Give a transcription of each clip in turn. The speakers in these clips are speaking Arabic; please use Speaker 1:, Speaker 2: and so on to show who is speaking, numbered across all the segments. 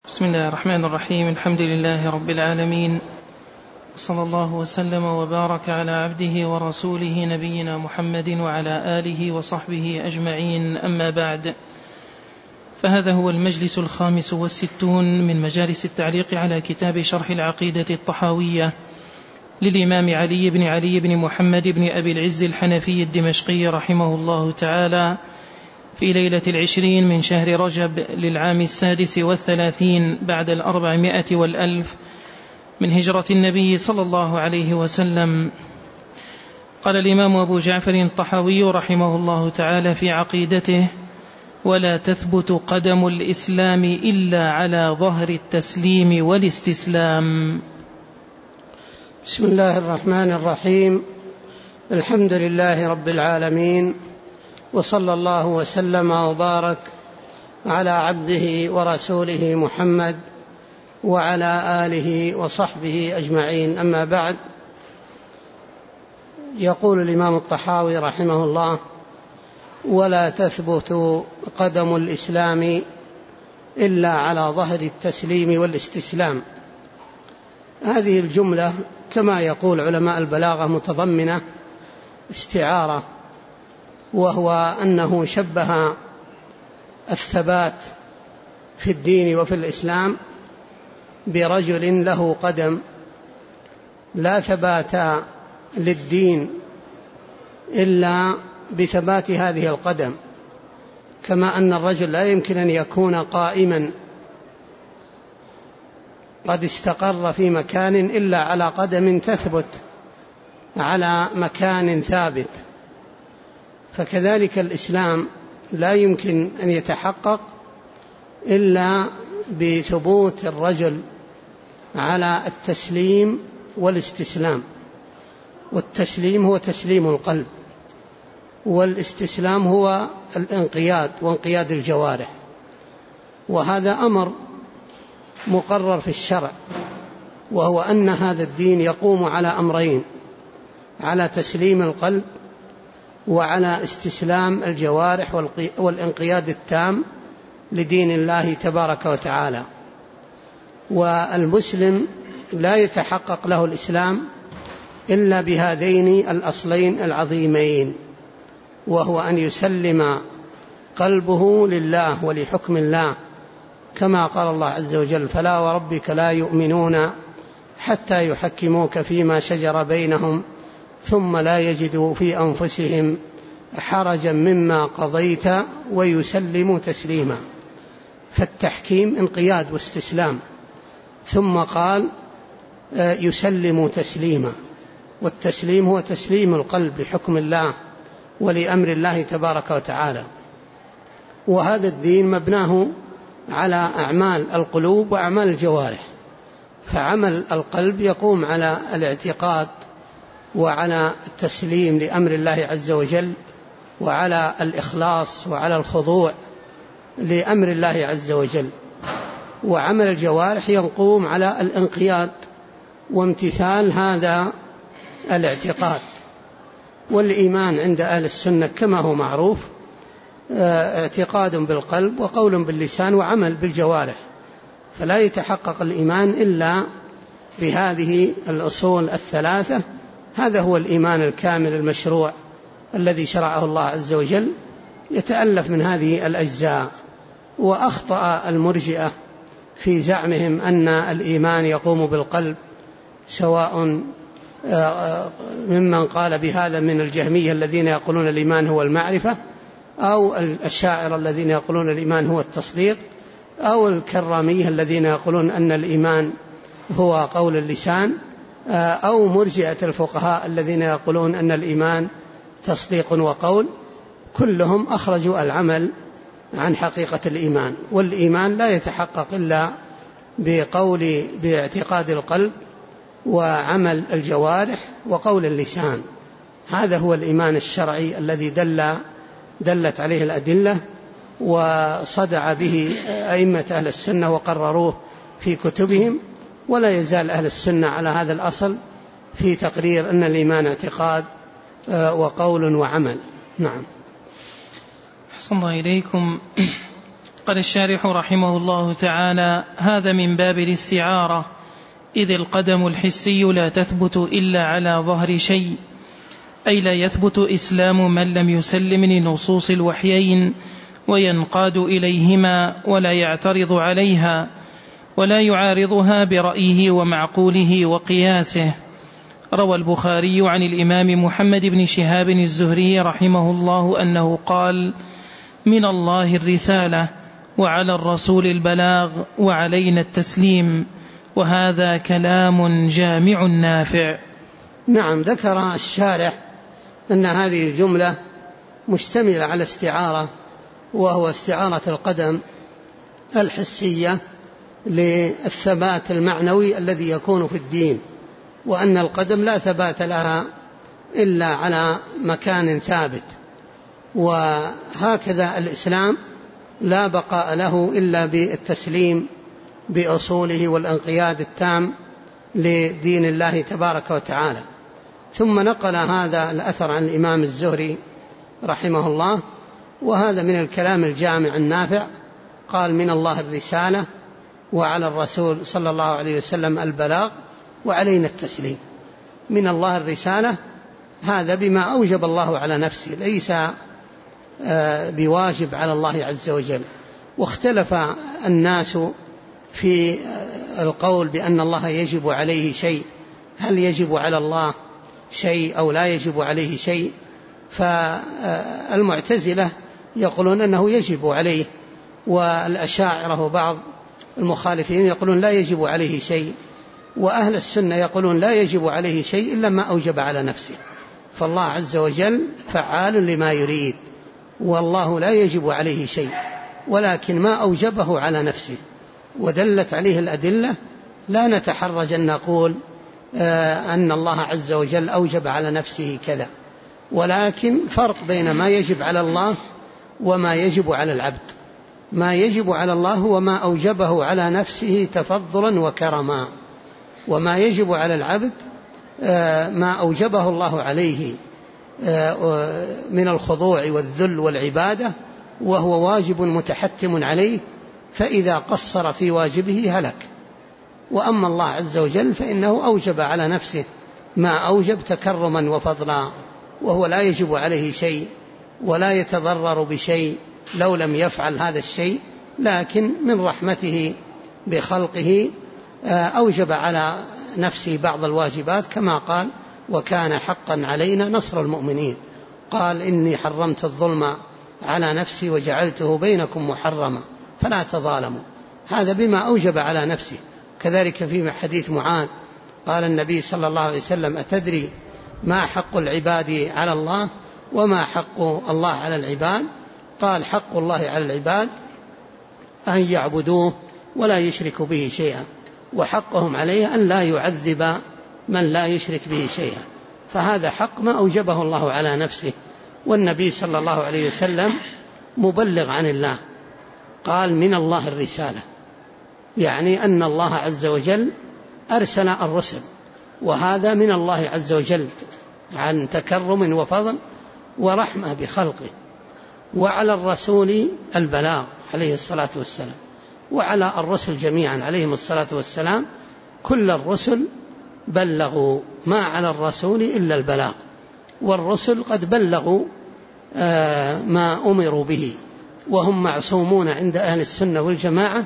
Speaker 1: بسم الله الرحمن الرحيم. الحمد لله رب العالمين، صلى الله وسلم وبارك على عبده ورسوله نبينا محمد وعلى آله وصحبه أجمعين. أما بعد، فهذا هو المجلس 65 من مجالس التعليق على كتاب شرح العقيدة الطحاوية للإمام علي بن محمد بن أبي العز الحنفي الدمشقي رحمه الله تعالى، في ليلة 20 من شهر رجب للعام 36 بعد 400 والألف من هجرة النبي صلى الله عليه وسلم. قال الإمام أبو جعفر الطحاوي رحمه الله تعالى في عقيدته: ولا تثبت قدم الإسلام إلا على ظهر التسليم والاستسلام.
Speaker 2: بسم الله الرحمن الرحيم. الحمد لله رب العالمين، وصلى الله وسلم وبارك على عبده ورسوله محمد وعلى آله وصحبه أجمعين. أما بعد، يقول الإمام الطحاوي رحمه الله: ولا تثبت قدم الإسلام إلا على ظهر التسليم والاستسلام. هذه الجملة كما يقول علماء البلاغة متضمنة استعارة، وهو أنه شبه الثبات في الدين وفي الإسلام برجل له قدم، لا ثبات للدين إلا بثبات هذه القدم، كما أن الرجل لا يمكن أن يكون قائما قد استقر في مكان إلا على قدم تثبت على مكان ثابت. فكذلك الإسلام لا يمكن أن يتحقق إلا بثبوت الرجل على التسليم والاستسلام. والتسليم هو تسليم القلب، والاستسلام هو الانقياد وانقياد الجوارح. وهذا أمر مقرر في الشرع، وهو أن هذا الدين يقوم على أمرين: على تسليم القلب وعلى استسلام الجوارح والانقياد التام لدين الله تبارك وتعالى. والمسلم لا يتحقق له الإسلام إلا بهذين الأصلين العظيمين، وهو أن يسلم قلبه لله ولحكم الله، كما قال الله عز وجل: فلا وربك لا يؤمنون حتى يحكموك فيما شجر بينهم ثم لا يجدوا في أنفسهم حرجا مما قضيت ويسلموا تسليما. فالتحكيم انقياد واستسلام، ثم قال يسلموا تسليما. والتسليم هو تسليم القلب لحكم الله ولأمر الله تبارك وتعالى. وهذا الدين مبناه على أعمال القلوب وأعمال الجوارح. فعمل القلب يقوم على الاعتقاد وعلى التسليم لأمر الله عز وجل، وعلى الإخلاص وعلى الخضوع لأمر الله عز وجل. وعمل الجوارح يقوم على الانقياد وامتثال هذا الاعتقاد. والإيمان عند أهل السنة كما هو معروف اعتقاد بالقلب وقول باللسان وعمل بالجوارح، فلا يتحقق الإيمان إلا بهذه الأصول الثلاثة. هذا هو الإيمان الكامل المشروع الذي شرعه الله عز وجل، يتألف من هذه الأجزاء. وأخطأ المرجئة في زعمهم أن الإيمان يقوم بالقلب، سواء ممن قال بهذا من الجهمية الذين يقولون الإيمان هو المعرفة، أو الأشاعرة الذين يقولون الإيمان هو التصديق، أو الكرامية الذين يقولون أن الإيمان هو قول اللسان، أو مرجئة الفقهاء الذين يقولون أن الإيمان تصديق وقول. كلهم أخرجوا العمل عن حقيقة الإيمان. والإيمان لا يتحقق إلا باعتقاد القلب وعمل الجوارح وقول اللسان. هذا هو الإيمان الشرعي الذي دلت عليه الأدلة وصدع به أئمة أهل السنة وقرروه في كتبهم. ولا يزال أهل السنة على هذا الأصل في تقرير أن الإيمان اعتقاد وقول وعمل. نعم.
Speaker 1: أحسن الله إليكم. نقل الشارح رحمه الله تعالى: هذا من باب الاستعارة، إذ القدم الحسي لا تثبت إلا على ظهر شيء، أي لا يثبت إسلام من لم يسلم لنصوص الوحيين وينقاد إليهما ولا يعترض عليها ولا يعارضها برأيه ومعقوله وقياسه. روى البخاري عن الإمام محمد بن شهاب الزهري رحمه الله أنه قال: من الله الرسالة وعلى الرسول البلاغ وعلينا التسليم. وهذا كلام جامع نافع.
Speaker 2: نعم، ذكر الشارح أن هذه الجملة مشتملة على استعارة، وهو استعارة القدم الحسية للثبات المعنوي الذي يكون في الدين، وأن القدم لا ثبات لها إلا على مكان ثابت، وهكذا الإسلام لا بقاء له إلا بالتسليم بأصوله والانقياد التام لدين الله تبارك وتعالى. ثم نقل هذا الأثر عن الإمام الزهري رحمه الله، وهذا من الكلام الجامع النافع. قال: من الله الرسالة وعلى الرسول صلى الله عليه وسلم البلاغ وعلينا التسليم. من الله الرسالة، هذا بما أوجب الله على نفسه، ليس بواجب على الله عز وجل. واختلف الناس في القول بأن الله يجب عليه شيء، هل يجب على الله شيء أو لا يجب عليه شيء؟ فالمعتزلة يقولون أنه يجب عليه، والأشاعرة وبعض المخالفين يقولون لا يجب عليه شيء، وأهل السنة يقولون لا يجب عليه شيء إلا ما أوجب على نفسه. فالله عز وجل فعال لما يريد، والله لا يجب عليه شيء، ولكن ما أوجبه على نفسه ودلت عليه الأدلة لا نتحرج أن نقول أن الله عز وجل أوجب على نفسه كذا، ولكن فرق بين ما يجب على الله وما يجب على العبد. ما يجب على الله هو ما أوجبه على نفسه تفضلا وكرما، وما يجب على العبد ما أوجبه الله عليه من الخضوع والذل والعبادة، وهو واجب متحتم عليه، فإذا قصر في واجبه هلك. وأما الله عز وجل فإنه أوجب على نفسه ما أوجب تكرما وفضلا، وهو لا يجب عليه شيء ولا يتضرر بشيء لو لم يفعل هذا الشيء، لكن من رحمته بخلقه أوجب على نفسه بعض الواجبات، كما قال: وكان حقا علينا نصر المؤمنين. قال: إني حرمت الظلم على نفسي وجعلته بينكم محرما فلا تظالموا. هذا بما أوجب على نفسه. كذلك في حديث معاذ قال النبي صلى الله عليه وسلم: أتدري ما حق العباد على الله وما حق الله على العباد؟ قال: حق الله على العباد أن يعبدوه ولا يشركوا به شيئا، وحقهم عليه أن لا يعذب من لا يشرك به شيئا. فهذا حق ما أوجبه الله على نفسه، والنبي صلى الله عليه وسلم مبلغ عن الله. قال: من الله الرسالة، يعني أن الله عز وجل أرسل الرسل، وهذا من الله عز وجل عن تكرم وفضل ورحمة بخلقه. وعلى الرسول البلاغ عليه الصلاة والسلام، وعلى الرسل جميعا عليهم الصلاة والسلام، كل الرسل بلغوا، ما على الرسول إلا البلاغ، والرسل قد بلغوا ما أمروا به، وهم معصومون عند أهل السنة والجماعة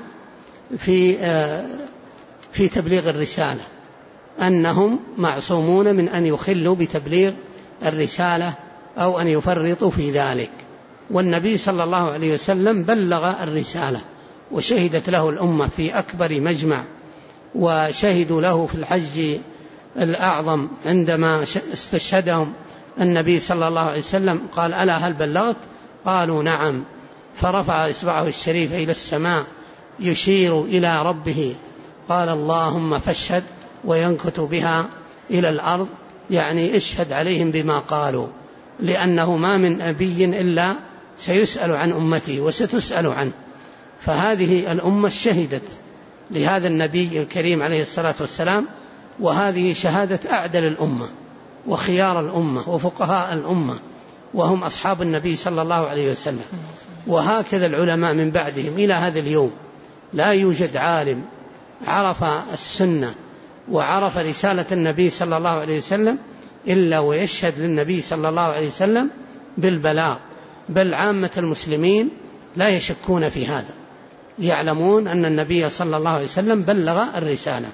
Speaker 2: في تبليغ الرسالة، أنهم معصومون من أن يخلوا بتبليغ الرسالة أو أن يفرطوا في ذلك. والنبي صلى الله عليه وسلم بلغ الرسالة، وشهدت له الأمة في أكبر مجمع، وشهدوا له في الحج الأعظم عندما استشهدهم النبي صلى الله عليه وسلم. قال: ألا هل بلغت؟ قالوا: نعم. فرفع إصبعه الشريف إلى السماء يشير إلى ربه، قال: اللهم فاشهد، وينكت بها إلى الأرض، يعني اشهد عليهم بما قالوا، لأنه ما من نبي إلا سيسأل عن أمته وستسأل عنه. فهذه الأمة شهدت لهذا النبي الكريم عليه الصلاة والسلام، وهذه شهادة أعدل الأمة وخيار الأمة وفقهاء الأمة، وهم أصحاب النبي صلى الله عليه وسلم. وهكذا العلماء من بعدهم إلى هذا اليوم لا يوجد عالم عرف السنة وعرف رسالة النبي صلى الله عليه وسلم إلا ويشهد للنبي صلى الله عليه وسلم بالبلاغ، بل عامة المسلمين لا يشكون في هذا، يعلمون أن النبي صلى الله عليه وسلم بلغ الرسالة.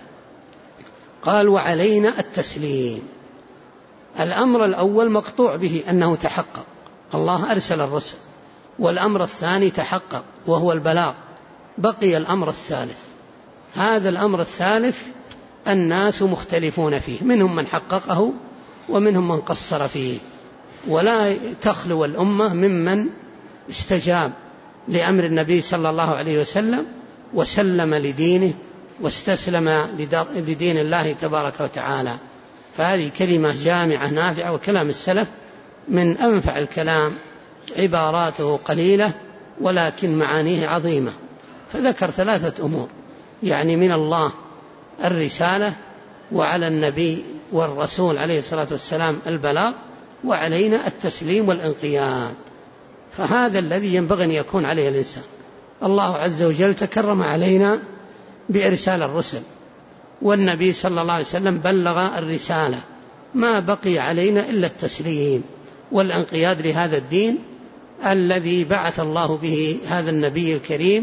Speaker 2: قال وعلينا التسليم. الأمر الأول مقطوع به أنه تحقق، الله أرسل الرسل، والأمر الثاني تحقق وهو البلاغ. بقي الأمر الثالث، هذا الأمر الثالث الناس مختلفون فيه، منهم من حققه ومنهم من قصر فيه، ولا تخلو الأمة ممن استجاب لأمر النبي صلى الله عليه وسلم وسلم لدينه واستسلم لدين الله تبارك وتعالى. فهذه كلمة جامعة نافعة، وكلام السلف من أنفع الكلام، عباراته قليلة ولكن معانيه عظيمة. فذكر 3 أمور، يعني من الله الرسالة، وعلى النبي والرسول عليه الصلاة والسلام البلاغ، وعلينا التسليم والانقياد. فهذا الذي ينبغي أن يكون عليه الإنسان. الله عز وجل تكرم علينا بإرسال الرسل، والنبي صلى الله عليه وسلم بلغ الرسالة، ما بقي علينا إلا التسليم والانقياد لهذا الدين الذي بعث الله به هذا النبي الكريم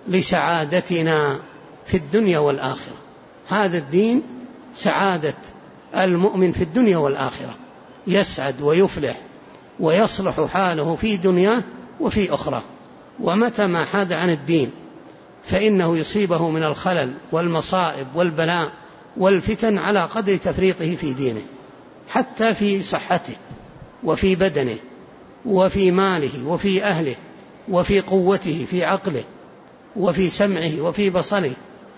Speaker 2: لسعادتنا في الدنيا والآخرة. هذا الدين سعادة المؤمن في الدنيا والآخرة، يسعد ويفلح ويصلح حاله في دنياه وفي أخرى. ومتى ما حاد عن الدين فإنه يصيبه من الخلل والمصائب والبلاء والفتن على قدر تفريطه في دينه، حتى في صحته وفي بدنه وفي ماله وفي أهله وفي قوته في عقله وفي سمعه وفي بصره.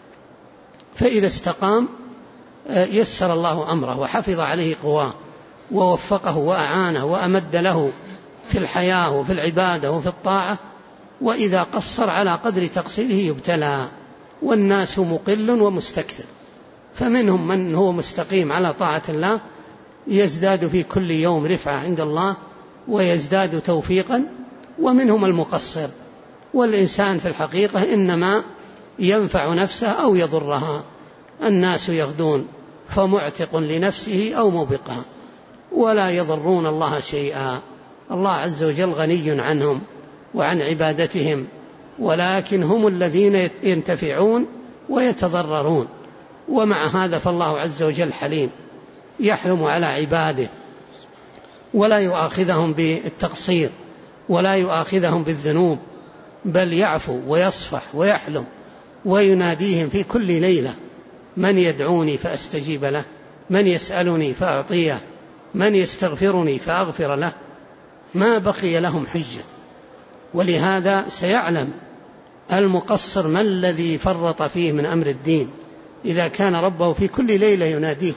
Speaker 2: فإذا استقام يسر الله أمره وحفظ عليه قواه ووفقه وأعانه وأمد له في الحياة وفي العبادة وفي الطاعة. وإذا قصر على قدر تقصيره يبتلى، والناس مقل ومستكثر، فمنهم من هو مستقيم على طاعة الله يزداد في كل يوم رفعة عند الله ويزداد توفيقا، ومنهم المقصر. والإنسان في الحقيقة إنما ينفع نفسه أو يضرها، الناس يغدون فمعتق لنفسه أو موبقها، ولا يضرون الله شيئا. الله عز وجل غني عنهم وعن عبادتهم، ولكن هم الذين ينتفعون ويتضررون. ومع هذا فالله عز وجل حليم، يحلم على عباده ولا يؤاخذهم بالتقصير ولا يؤاخذهم بالذنوب، بل يعفو ويصفح ويحلم ويناديهم في كل ليلة: من يدعوني فأستجيب له، من يسألني فأعطيه، من يستغفرني فأغفر له. ما بقي لهم حجة. ولهذا سيعلم المقصر ما الذي فرط فيه من أمر الدين إذا كان ربه في كل ليلة يناديه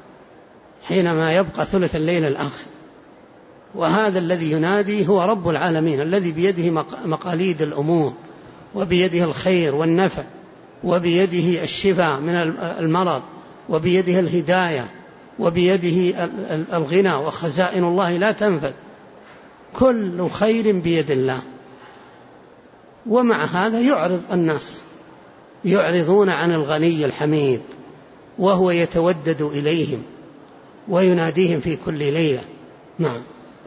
Speaker 2: حينما يبقى ثلث الليل الآخر. وهذا الذي ينادي هو رب العالمين الذي بيده مقاليد الأمور، وبيده الخير والنفع، وبيده الشفاء من المرض، وبيده الهداية، وبيده الغنى، وخزائن الله لا تنفد، كل خير بيد الله. ومع هذا يعرض الناس، يعرضون عن الغني الحميد، وهو يتودد إليهم ويناديهم في كل ليلة. نعم.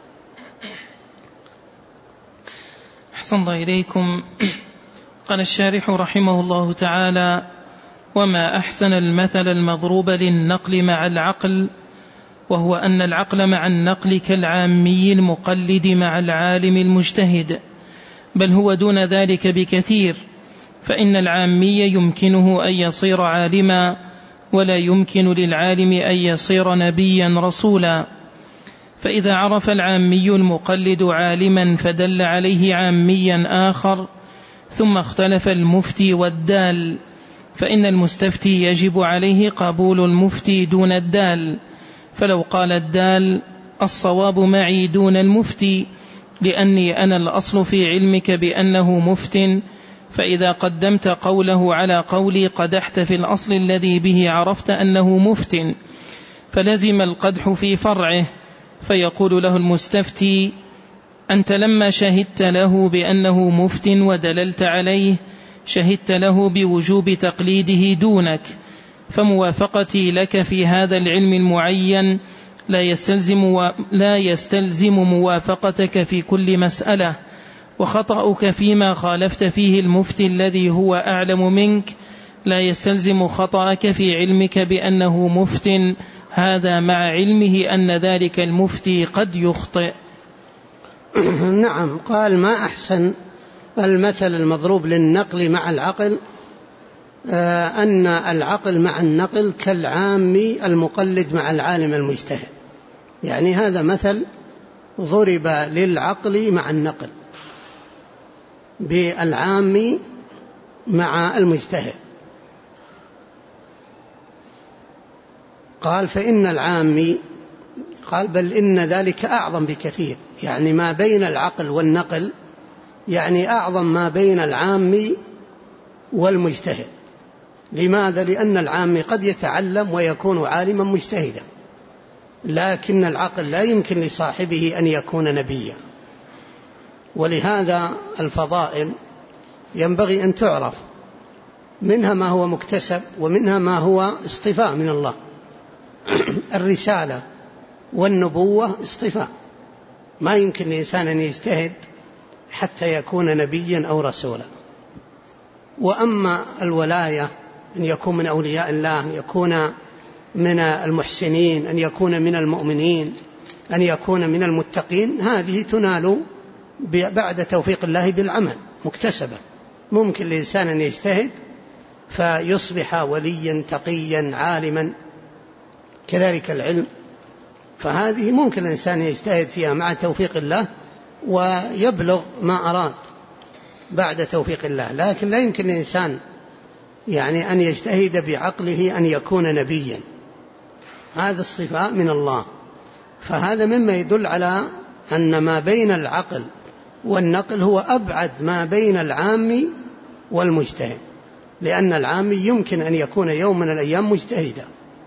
Speaker 1: أحسن الله إليكم. قال الشارح رحمه الله تعالى: وما أحسن المثل المضروب للنقل مع العقل، وهو أن العقل مع النقل كالعامي المقلد مع العالم المجتهد، بل هو دون ذلك بكثير، فإن العامي يمكنه أن يصير عالما، ولا يمكن للعالم أن يصير نبيا رسولا. فإذا عرف العامي المقلد عالما فدل عليه عاميا آخر، ثم اختلف المفتي والدال، فإن المستفتي يجب عليه قبول المفتي دون الدال. فلو قال الدال: الصواب معي دون المفتي، لأني أنا الأصل في علمك بأنه مفت، فإذا قدمت قوله على قولي قدحت في الأصل الذي به عرفت أنه مفت، فلزم القدح في فرعه. فيقول له المستفتي: أنت لما شهدت له بأنه مفت ودللت عليه شهدت له بوجوب تقليده دونك، فموافقتي لك في هذا العلم المعين لا يستلزم موافقتك في كل مسألة، وخطأك فيما خالفت فيه المفتي الذي هو أعلم منك لا يستلزم خطأك في علمك بأنه مفت، هذا مع علمه أن ذلك المفتي قد يخطئ.
Speaker 2: نعم. قال: ما أحسن المثل المضروب للنقل مع العقل، أن العقل مع النقل كالعام المقلد مع العالم المجتهد. يعني هذا مثل ضرب للعقل مع النقل بالعام مع المجتهد. قال: فإن العام، قال: بل إن ذلك أعظم بكثير، يعني ما بين العقل والنقل يعني أعظم ما بين العام والمجتهد. لماذا؟ لأن العام قد يتعلم ويكون عالما مجتهدا، لكن العقل لا يمكن لصاحبه أن يكون نبيا. ولهذا الفضائل ينبغي أن تعرف، منها ما هو مكتسب ومنها ما هو اصطفاء من الله. الرسالة والنبوة اصطفاء، ما يمكن لإنسان أن يجتهد حتى يكون نبيا أو رسولا. وأما الولاية، أن يكون من أولياء الله، أن يكون من المحسنين، أن يكون من المؤمنين، أن يكون من المتقين، هذه تنال بعد توفيق الله بالعمل مكتسبة. ممكن لإنسان أن يجتهد فيصبح وليا تقيا عالما، كذلك العلم، فهذه ممكن الإنسان يجتهد فيها مع توفيق الله ويبلغ ما أراد بعد توفيق الله. لكن لا يمكن للإنسان يعني أن يجتهد بعقله أن يكون نبيا، هذا اصطفاء من الله. فهذا مما يدل على أن ما بين العقل والنقل هو أبعد ما بين العام والمجتهد، لأن العام يمكن أن يكون يوم من الأيام مجتهدا،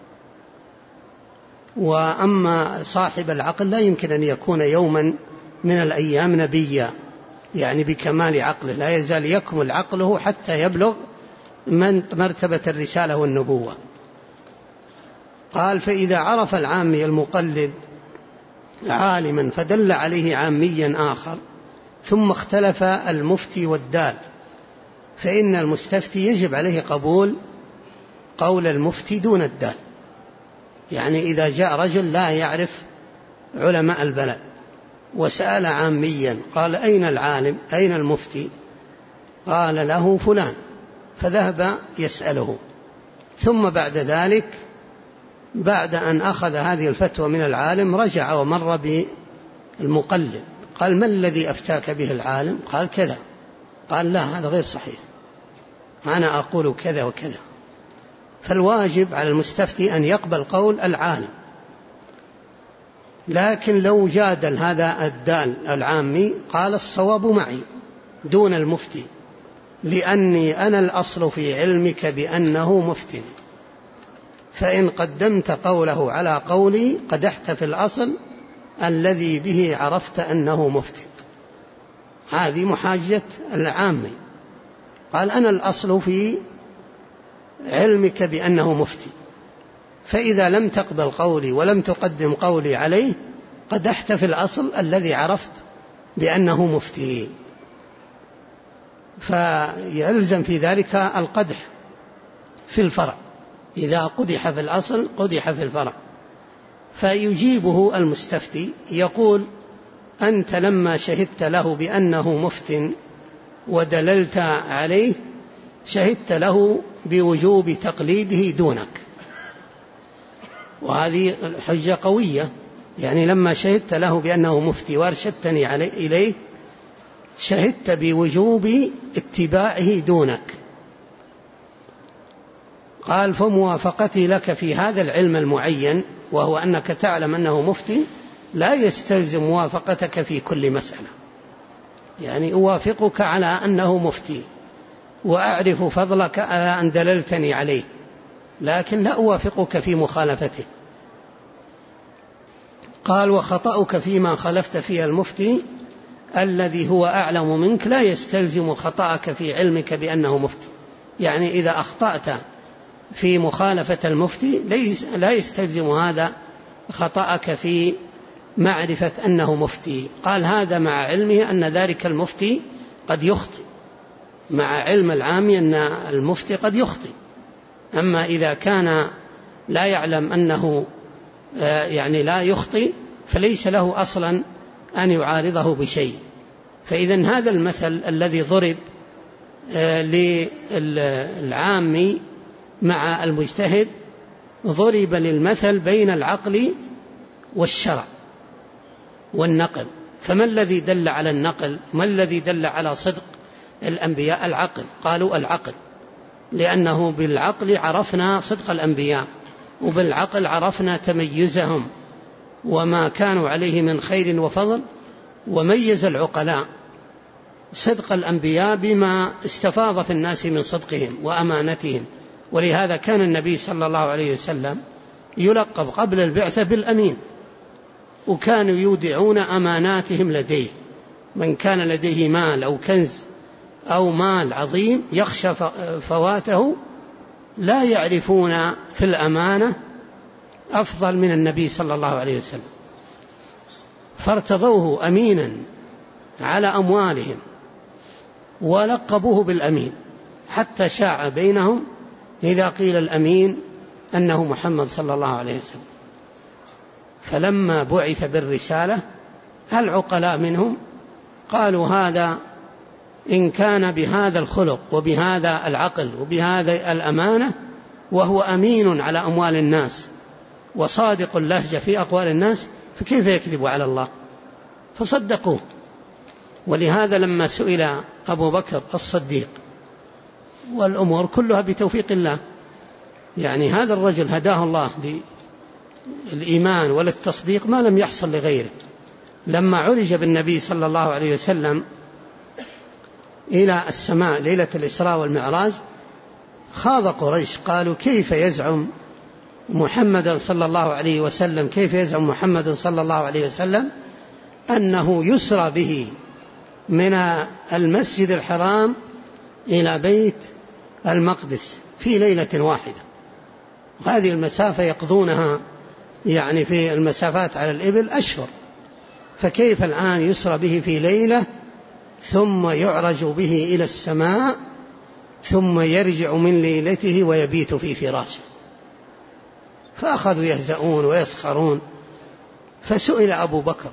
Speaker 2: وأما صاحب العقل لا يمكن أن يكون يوما من الأيام نبيا، يعني بكمال عقله، لا يزال يكمل عقله حتى يبلغ من مرتبة الرسالة والنبوة. قال: فإذا عرف العامي المقلد عالما فدل عليه عاميا آخر، ثم اختلف المفتي والدال، فإن المستفتي يجب عليه قبول قول المفتي دون الدال. يعني إذا جاء رجل لا يعرف علماء البلد وسأل عاميا قال: أين العالم؟ أين المفتي؟ قال له: فلان، فذهب يسأله، ثم بعد ذلك بعد أن أخذ هذه الفتوى من العالم رجع ومر بالمقلد، قال: ما الذي أفتاك به العالم؟ قال: كذا. قال: لا، هذا غير صحيح، أنا أقول كذا وكذا. فالواجب على المستفتي أن يقبل قول العالم. لكن لو جادل هذا الدال العامي قال: الصواب معي دون المفتي، لأني أنا الأصل في علمك بأنه مفتي، فإن قدمت قوله على قولي قدحت في الأصل الذي به عرفت أنه مفتي. هذه محاجة العامي. قال: أنا الأصل في علمك بأنه مفتي، فإذا لم تقبل قولي ولم تقدم قولي عليه قدحت في الأصل الذي عرفت بأنه مفتي. فيلزم في ذلك القدح في الفرع، إذا قدح في الأصل قدح في الفرع. فيجيبه المستفتي يقول: أنت لما شهدت له بأنه مفت ودللت عليه شهدت له بوجوب تقليده دونك. وهذه حجة قوية، يعني لما شهدت له بأنه مفتي وارشدتني إليه شهدت بوجوب اتباعه دونك. قال: فموافقتي لك في هذا العلم المعين، وهو أنك تعلم أنه مفتي، لا يستلزم موافقتك في كل مسألة. يعني أوافقك على أنه مفتي وأعرف فضلك على أن دللتني عليه، لكن لا أوافقك في مخالفته. قال: وخطأك فيما خالفت فيه المفتي الذي هو أعلم منك لا يستلزم خطأك في علمك بأنه مفتي. يعني إذا أخطأت في مخالفة المفتي لا يستلزم هذا خطأك في معرفة أنه مفتي. قال هذا مع علمه أن ذلك المفتي قد يخطئ، مع علم العام أن المفتي قد يخطئ. أما إذا كان لا يعلم أنه يعني لا يخطئ فليس له أصلا أن يعارضه بشيء. فإذن هذا المثل الذي ضرب للعام مع المجتهد ضرب للمثل بين العقل والشرع والنقل. فما الذي دل على النقل؟ ما الذي دل على صدق الأنبياء؟ العقل. قالوا العقل، لأنه بالعقل عرفنا صدق الأنبياء، وبالعقل عرفنا تميزهم وما كانوا عليه من خير وفضل. وميز العقلاء صدق الأنبياء بما استفاض في الناس من صدقهم وأمانتهم. ولهذا كان النبي صلى الله عليه وسلم يلقب قبل البعثة بالأمين، وكانوا يودعون أماناتهم لديه. من كان لديه مال أو كنز أو مال عظيم يخشى فواته لا يعرفون في الأمانة أفضل من النبي صلى الله عليه وسلم، فارتضوه أمينا على أموالهم ولقبوه بالأمين، حتى شاع بينهم إذا قيل الأمين أنه محمد صلى الله عليه وسلم. فلما بعث بالرسالة العقلاء منهم قالوا هذا إن كان بهذا الخلق وبهذا العقل وبهذا الأمانة وهو أمين على أموال الناس وصادق اللهجة في أقوال الناس فكيف يكذب على الله؟ فصدقوه. ولهذا لما سئل أبو بكر الصديق، والأمور كلها بتوفيق الله، يعني هذا الرجل هداه الله للإيمان وللتصديق ما لم يحصل لغيره. لما عرج بالنبي صلى الله عليه وسلم إلى السماء ليلة الإسراء والمعراج خاض قريش، قالوا كيف يزعم محمد صلى الله عليه وسلم، كيف يزعم محمد صلى الله عليه وسلم أنه يسرى به من المسجد الحرام إلى بيت المقدس في ليلة واحدة؟ هذه المسافة يقضونها يعني في المسافات على الإبل أشهر، فكيف الآن يسرى به في ليلة ثم يعرج به إلى السماء ثم يرجع من ليلته ويبيت في فراشه؟ فأخذوا يهزؤون ويسخرون. فسئل أبو بكر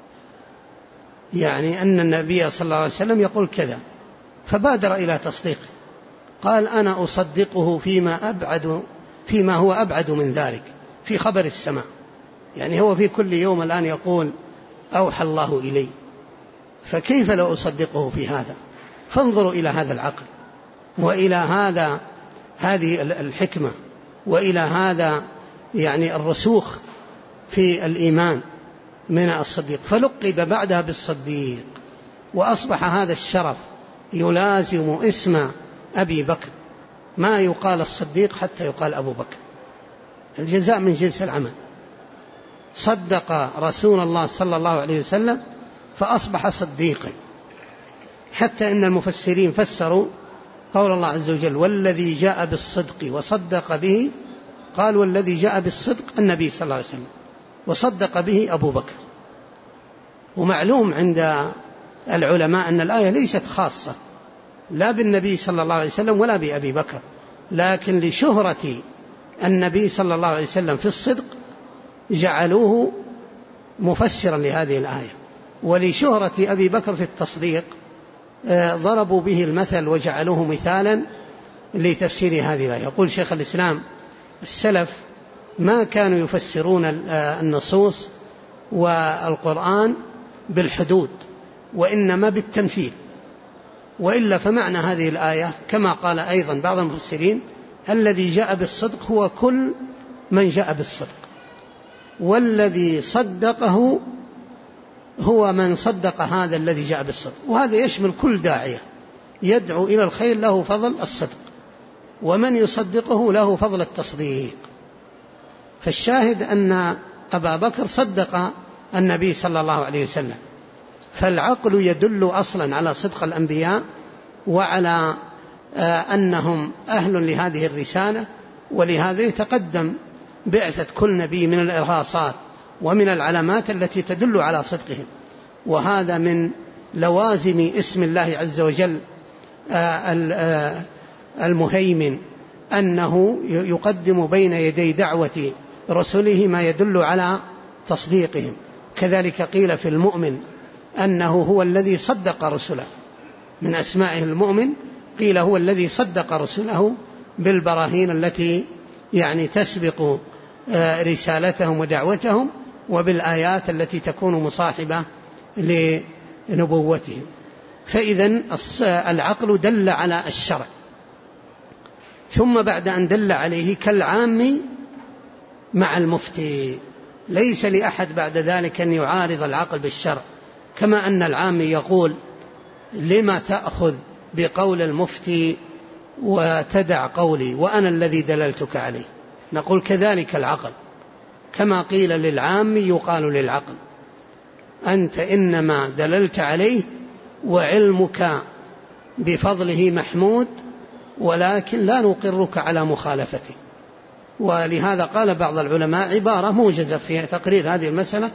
Speaker 2: يعني أن النبي صلى الله عليه وسلم يقول كذا، فبادر إلى تصديقه، قال أنا أصدقه فيما هو أبعد من ذلك، في خبر السماء. يعني هو في كل يوم الآن يقول أوحى الله إلي، فكيف لا أصدقه في هذا؟ فانظروا إلى هذا العقل وإلى هذه الحكمة وإلى هذا يعني الرسوخ في الإيمان من الصديق، فلقب بعدها بالصديق، وأصبح هذا الشرف يلازم اسم أبي بكر، ما يقال الصديق حتى يقال أبو بكر، الجزاء من جنس العمل. صدق رسول الله صلى الله عليه وسلم فأصبح صديقا، حتى إن المفسرين فسروا قول الله عز وجل والذي جاء بالصدق وصدق به، قال والذي جاء بالصدق النبي صلى الله عليه وسلم وصدق به أبو بكر. ومعلوم عند العلماء أن الآية ليست خاصة لا بالنبي صلى الله عليه وسلم ولا بأبي بكر، لكن لشهرة النبي صلى الله عليه وسلم في الصدق جعلوه مفسرا لهذه الآية، ولشهرة أبي بكر في التصديق ضربوا به المثل وجعلوه مثالا لتفسير هذه الآية. يقول شيخ الإسلام السلف ما كانوا يفسرون النصوص والقرآن بالحدود وإنما بالتمثيل، وإلا فمعنى هذه الآية كما قال أيضا بعض المفسرين الذي جاء بالصدق هو كل من جاء بالصدق، والذي صدقه هو من صدق هذا الذي جاء بالصدق. وهذا يشمل كل داعية يدعو إلى الخير له فضل الصدق، ومن يصدقه له فضل التصديق. فالشاهد أن أبا بكر صدق النبي صلى الله عليه وسلم، فالعقل يدل أصلا على صدق الأنبياء وعلى أنهم أهل لهذه الرسالة، ولهذا يتقدم بعثة كل نبي من الإرهاصات ومن العلامات التي تدل على صدقهم. وهذا من لوازم اسم الله عز وجل المهيمن، أنه يقدم بين يدي دعوة رسله ما يدل على تصديقهم. كذلك قيل في المؤمن أنه هو الذي صدق رسله، من أسمائه المؤمن قيل هو الذي صدق رسله بالبراهين التي يعني تسبق رسالتهم ودعوتهم، وبالآيات التي تكون مصاحبة لنبوتهم. فإذا العقل دل على الشرع، ثم بعد أن دل عليه كالعام مع المفتي، ليس لأحد بعد ذلك أن يعارض العقل بالشرع، كما أن العام يقول لما تأخذ بقول المفتي وتدع قولي وأنا الذي دللتك عليه. نقول كذلك العقل، كما قيل للعام يقال للعقل أنت إنما دللت عليه وعلمك بفضله محمود، ولكن لا نقرك على مخالفته. ولهذا قال بعض العلماء عبارة موجزة في تقرير هذه المسألة،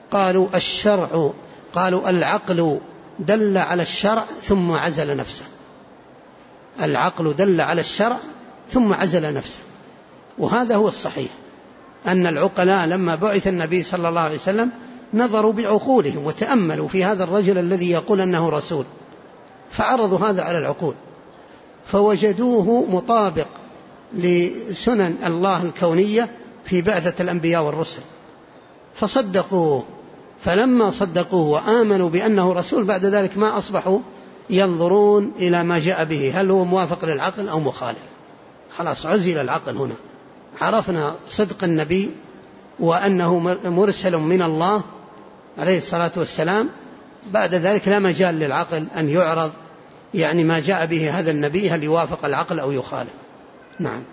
Speaker 2: قالوا العقل دل على الشرع ثم عزل نفسه. العقل دل على الشرع ثم عزل نفسه، وهذا هو الصحيح، أن العقلاء لما بعث النبي صلى الله عليه وسلم نظروا بعقولهم وتأملوا في هذا الرجل الذي يقول أنه رسول، فعرضوا هذا على العقول فوجدوه مطابق لسنن الله الكونية في بعثة الأنبياء والرسل فصدقوه. فلما صدقوه وآمنوا بأنه رسول بعد ذلك ما أصبحوا ينظرون إلى ما جاء به هل هو موافق للعقل أو مخالف، خلاص عزل العقل. هنا عرفنا صدق النبي وأنه مرسل من الله عليه الصلاة والسلام، بعد ذلك لا مجال للعقل أن يعرض يعني ما جاء به هذا النبي هل يوافق العقل أو يخالف. نعم.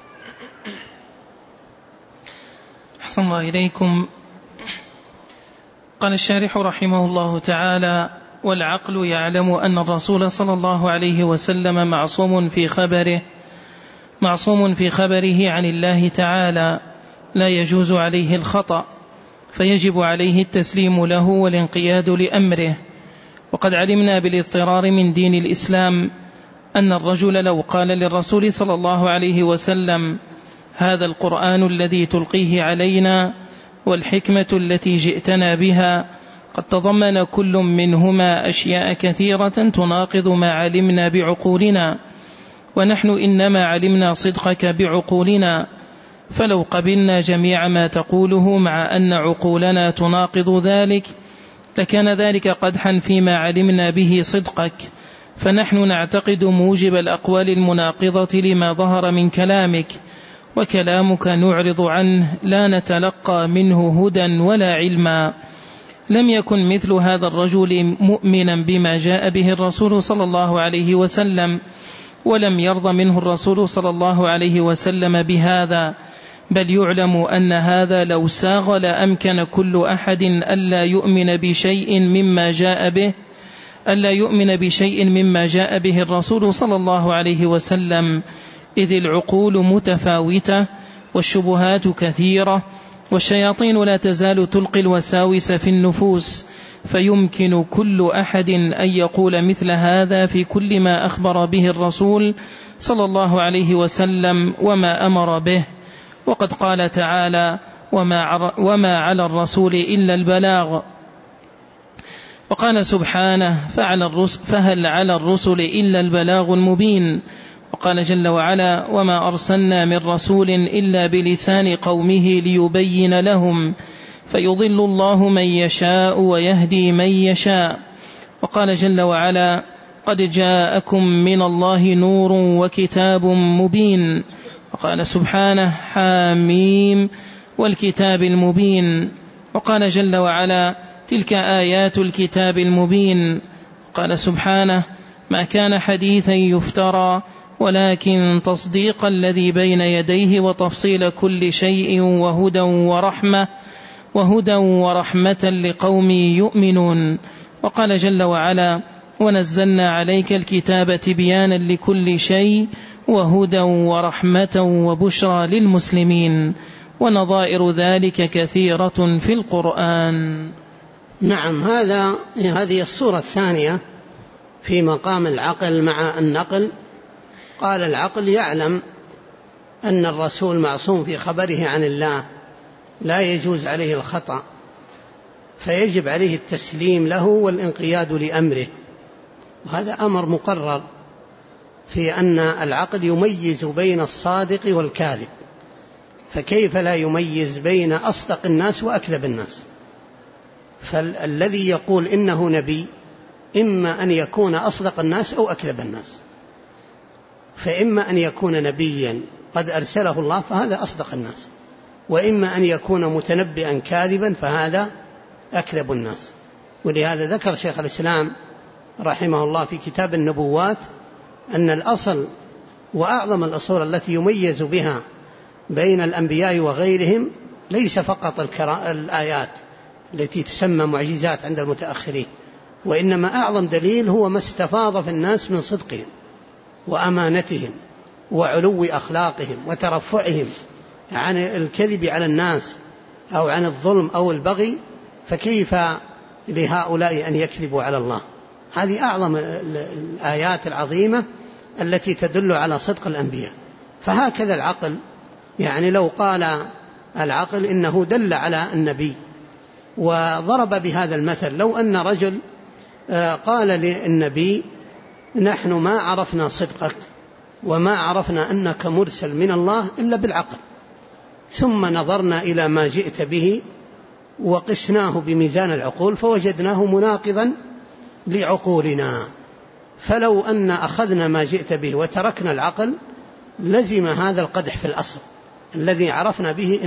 Speaker 1: أحسن الله إليكم. قال الشارح رحمه الله تعالى: والعقل يعلم أن الرسول صلى الله عليه وسلم معصوم في خبره عن الله تعالى، لا يجوز عليه الخطأ، فيجب عليه التسليم له والانقياد لأمره. وقد علمنا بالاضطرار من دين الإسلام أن الرجل لو قال للرسول صلى الله عليه وسلم: هذا القرآن الذي تلقيه علينا والحكمة التي جئتنا بها قد تضمن كل منهما أشياء كثيرة تناقض ما علمنا بعقولنا، ونحن إنما علمنا صدقك بعقولنا، فلو قبلنا جميع ما تقوله مع أن عقولنا تناقض ذلك لكان ذلك قدحا فيما علمنا به صدقك، فنحن نعتقد موجب الأقوال المناقضة لما ظهر من كلامك، وكلامك نعرض عنه لا نتلقى منه هدى ولا علما. لم يكن مثل هذا الرجل مؤمنا بما جاء به الرسول صلى الله عليه وسلم، ولم يرضى منه الرسول صلى الله عليه وسلم بهذا، بل يعلم أن هذا لو ساغ لأمكن كل أحد ألا يؤمن بشيء مما جاء به الرسول صلى الله عليه وسلم، إذ العقول متفاوتة والشبهات كثيرة، والشياطين لا تزال تلقي الوساوس في النفوس، فيمكن كل أحد أن يقول مثل هذا في كل ما أخبر به الرسول صلى الله عليه وسلم وما أمر به. وقد قال تعالى: وما على الرسول إلا البلاغ. وقال سبحانه: فهل على الرسل إلا البلاغ المبين. وقال جل وعلا: وما أرسلنا من رسول إلا بلسان قومه ليبين لهم، فيضل الله من يشاء ويهدي من يشاء. وقال جل وعلا: قد جاءكم من الله نور وكتاب مبين. وقال سبحانه: حاميم والكتاب المبين. وقال جل وعلا: تلك آيات الكتاب المبين. وقال سبحانه: ما كان حديثا يفترى ولكن تصديق الذي بين يديه وتفصيل كل شيء وهدى ورحمة لقوم يؤمنون. وقال جل وعلا: ونزلنا عليك الكتاب تبيانا لكل شيء وهدى ورحمة وبشرى للمسلمين، ونظائر ذلك كثيرة في القرآن.
Speaker 2: نعم، هذه الصورة الثانية في مقام العقل مع النقل. قال العقل يعلم أن الرسول معصوم في خبره عن الله، لا يجوز عليه الخطأ، فيجب عليه التسليم له والانقياد لأمره، وهذا أمر مقرر في أن العقل يميز بين الصادق والكاذب، فكيف لا يميز بين أصدق الناس وأكذب الناس؟ فالذي يقول إنه نبي إما أن يكون أصدق الناس أو أكذب الناس، فإما أن يكون نبيا قد أرسله الله فهذا أصدق الناس، وإما أن يكون متنبئا كاذبا فهذا أكذب الناس. ولهذا ذكر شيخ الإسلام رحمه الله في كتاب النبوات أن الأصل وأعظم الأصول التي يميز بها بين الأنبياء وغيرهم ليس فقط الآيات التي تسمى معجزات عند المتأخرين، وإنما أعظم دليل هو ما استفاض في الناس من صدقهم وأمانتهم وعلو أخلاقهم وترفعهم عن الكذب على الناس أو عن الظلم أو البغي، فكيف لهؤلاء أن يكذبوا على الله؟ هذه أعظم الآيات العظيمة التي تدل على صدق الأنبياء. فهكذا العقل، يعني لو قال العقل إنه دل على النبي وضرب بهذا المثل، لو أن رجل قال للنبي: نحن ما عرفنا صدقك وما عرفنا أنك مرسل من الله إلا بالعقل، ثم نظرنا إلى ما جئت به وقسناه بميزان العقول فوجدناه مناقضا لعقولنا، فلو أن أخذنا ما جئت به وتركنا العقل لزم هذا القدح في الأصل الذي عرفنا به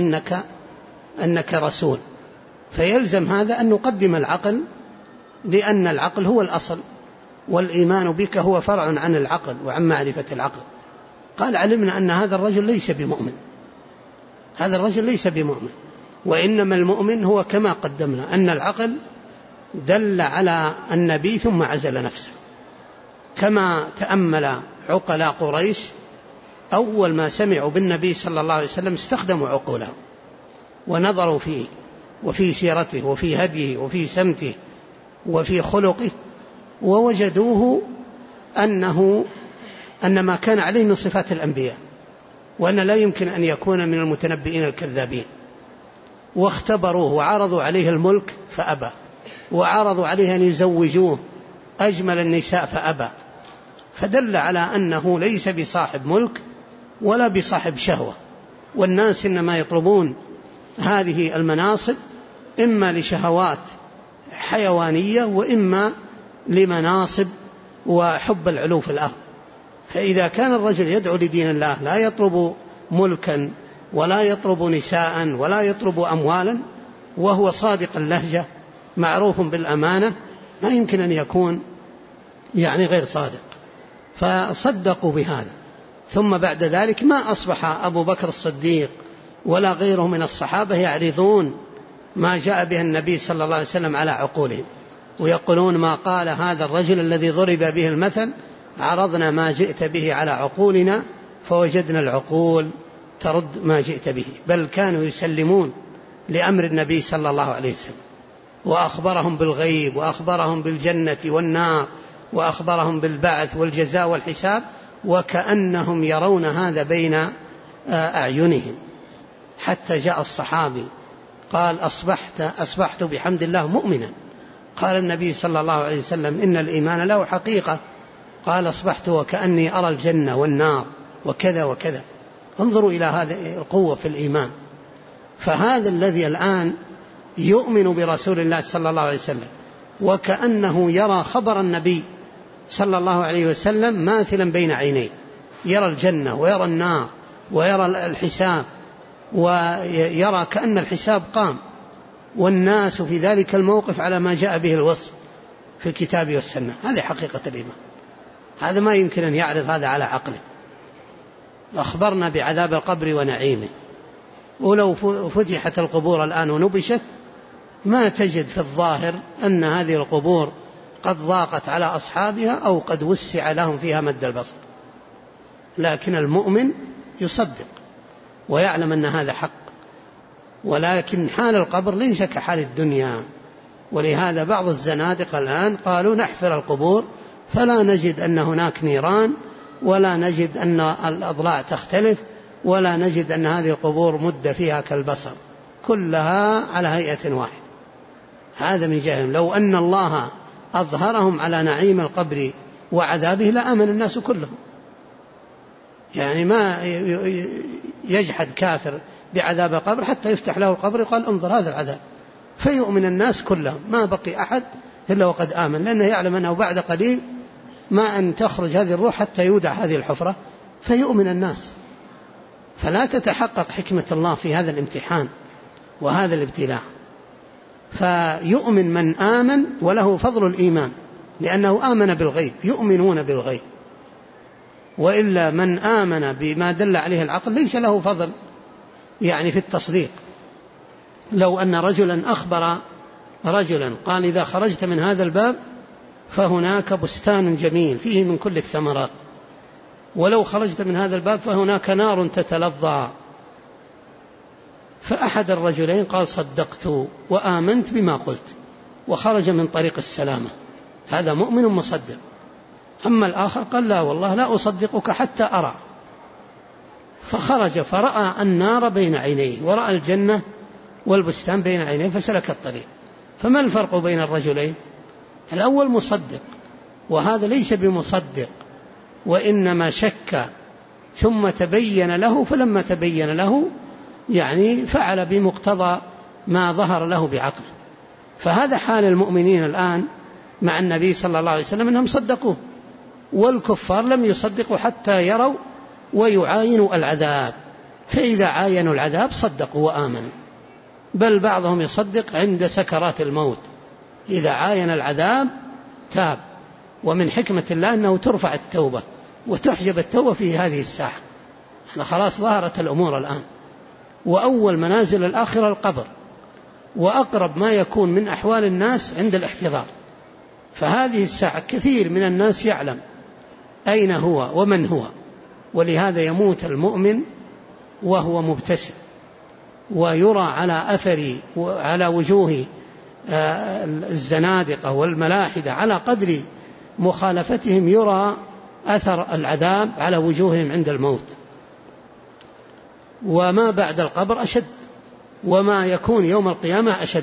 Speaker 2: أنك رسول، فيلزم هذا أن نقدم العقل، لأن العقل هو الأصل، والإيمان بك هو فرع عن العقل وعن معرفة العقل. قال: علمنا أن هذا الرجل ليس بمؤمن، هذا الرجل ليس بمؤمن، وإنما المؤمن هو كما قدمنا أن العقل دل على النبي ثم عزل نفسه، كما تأمل عقلاء قريش أول ما سمعوا بالنبي صلى الله عليه وسلم استخدموا عقولهم ونظروا فيه وفي سيرته وفي هديه وفي سمته وفي خلقه، ووجدوه أن ما كان عليه من صفات الأنبياء، وأن لا يمكن أن يكون من المتنبئين الكذابين، واختبروه وعرضوا عليه الملك فأبى، وعرضوا عليه أن يزوجوه أجمل النساء فأبى، فدل على أنه ليس بصاحب ملك ولا بصاحب شهوة، والناس إنما يطلبون هذه المناصب إما لشهوات حيوانية وإما لمناصب وحب العلو في الأرض. فإذا كان الرجل يدعو لدين الله لا يطلب ملكا ولا يطلب نساء ولا يطلب أموالا، وهو صادق اللهجة معروف بالأمانة، ما يمكن أن يكون غير صادق، فصدقوا بهذا. ثم بعد ذلك ما أصبح أبو بكر الصديق ولا غيره من الصحابة يعرضون ما جاء به النبي صلى الله عليه وسلم على عقولهم، ويقولون: ما قال هذا الرجل الذي ضرب به المثل، عرضنا ما جئت به على عقولنا فوجدنا العقول ترد ما جئت به. بل كانوا يسلمون لأمر النبي صلى الله عليه وسلم، وأخبرهم بالغيب وأخبرهم بالجنة والنار وأخبرهم بالبعث والجزاء والحساب، وكأنهم يرون هذا بين أعينهم. حتى جاء الصحابي قال: أصبحت بحمد الله مؤمنا. قال النبي صلى الله عليه وسلم: إن الإيمان له حقيقة. قال: أصبحت وكأني أرى الجنة والنار وكذا وكذا. انظروا إلى هذه القوة في الإيمان. فهذا الذي الآن يؤمن برسول الله صلى الله عليه وسلم وكأنه يرى خبر النبي صلى الله عليه وسلم ماثلا بين عينيه، يرى الجنة ويرى النار ويرى الحساب، ويرى كأن الحساب قام، والناس في ذلك الموقف على ما جاء به الوصف في الكتاب والسنة. هذه حقيقة الإيمان، هذا ما يمكن أن يعرض هذا على عقله. أخبرنا بعذاب القبر ونعيمه، ولو فتحت القبور الآن ونبشت ما تجد في الظاهر أن هذه القبور قد ضاقت على أصحابها أو قد وسع لهم فيها مد البصر. لكن المؤمن يصدق ويعلم أن هذا حق، ولكن حال القبر ليس كحال الدنيا. ولهذا بعض الزنادقة الآن قالوا نحفر القبور فلا نجد أن هناك نيران، ولا نجد أن الأضلاع تختلف، ولا نجد أن هذه القبور مد فيها كالبصر، كلها على هيئة واحدة. هذا من جهلهم. لو أن الله أظهرهم على نعيم القبر وعذابه لآمن الناس كلهم. يعني ما يجحد كافر بعذاب القبر حتى يفتح له القبر قال انظر هذا العذاب، فيؤمن الناس كلهم، ما بقي أحد إلا وقد آمن، لأنه يعلم أنه بعد قليل ما أن تخرج هذه الروح حتى يودع هذه الحفرة فيؤمن الناس. فلا تتحقق حكمة الله في هذا الامتحان وهذا الابتلاء. فيؤمن من آمن وله فضل الإيمان، لأنه آمن بالغيب، يؤمنون بالغيب. وإلا من آمن بما دل عليه العقل ليس له فضل يعني في التصديق. لو أن رجلا أخبر رجلا قال إذا خرجت من هذا الباب فهناك بستان جميل فيه من كل الثمرات، ولو خرجت من هذا الباب فهناك نار تتلظى، فأحد الرجلين قال صدقت وآمنت بما قلت وخرج من طريق السلامة، هذا مؤمن مصدق. أما الآخر قال لا والله لا أصدقك حتى أرى، فخرج فرأى النار بين عينيه ورأى الجنة والبستان بين عينيه فسلك الطريق. فما الفرق بين الرجلين؟ الأول مصدق وهذا ليس بمصدق، وإنما شك ثم تبين له، فلما تبين له يعني فعل بمقتضى ما ظهر له بعقله. فهذا حال المؤمنين الآن مع النبي صلى الله عليه وسلم أنهم صدقوه، والكفار لم يصدقوا حتى يروا ويعاينوا العذاب، فإذا عاينوا العذاب صدقوا وآمنوا. بل بعضهم يصدق عند سكرات الموت، إذا عاين العذاب تاب. ومن حكمة الله أنه ترفع التوبة وتحجب التوبة في هذه الساعة، خلاص ظهرت الأمور الآن. وأول منازل الآخرة القبر، وأقرب ما يكون من أحوال الناس عند الاحتضار. فهذه الساعة كثير من الناس يعلم أين هو ومن هو، ولهذا يموت المؤمن وهو مبتسم، ويرى على أثر على وجوه الزنادقة والملاحدة على قدر مخالفتهم يرى أثر العذاب على وجوههم عند الموت. وما بعد القبر أشد، وما يكون يوم القيامة أشد.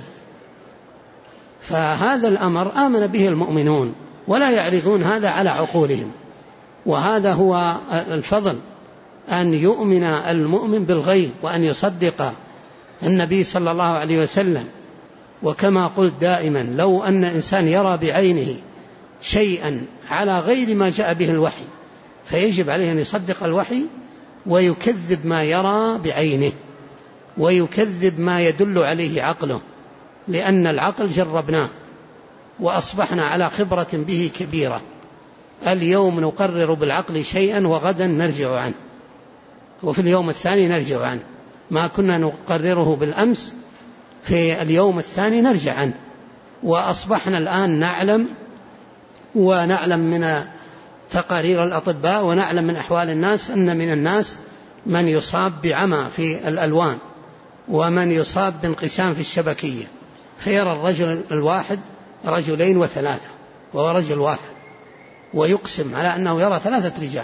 Speaker 2: فهذا الأمر آمن به المؤمنون ولا يعرضون هذا على عقولهم، وهذا هو الفضل، أن يؤمن المؤمن بالغيب وأن يصدق النبي صلى الله عليه وسلم. وكما قلت دائما لو أن إنسان يرى بعينه شيئا على غير ما جاء به الوحي فيجب عليه أن يصدق الوحي ويكذب ما يرى بعينه ويكذب ما يدل عليه عقله، لأن العقل جربناه وأصبحنا على خبرة به كبيرة. اليوم نقرر بالعقل شيئا وغدا نرجع عنه، وفي اليوم الثاني نرجع عنه. ما كنا نقرره بالأمس في اليوم الثاني نرجع عنه. وأصبحنا الآن نعلم، ونعلم من تقارير الأطباء ونعلم من أحوال الناس أن من الناس من يصاب بعمى في الألوان، ومن يصاب بانقسام في الشبكية، فيرى الرجل الواحد رجلين وثلاثة وهو رجل واحد، ويقسم على أنه يرى 3 رجال.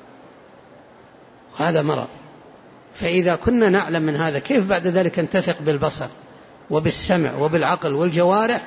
Speaker 2: هذا مرض. فإذا كنا نعلم من هذا كيف بعد ذلك أن تثق بالبصر وبالسمع وبالعقل والجوارح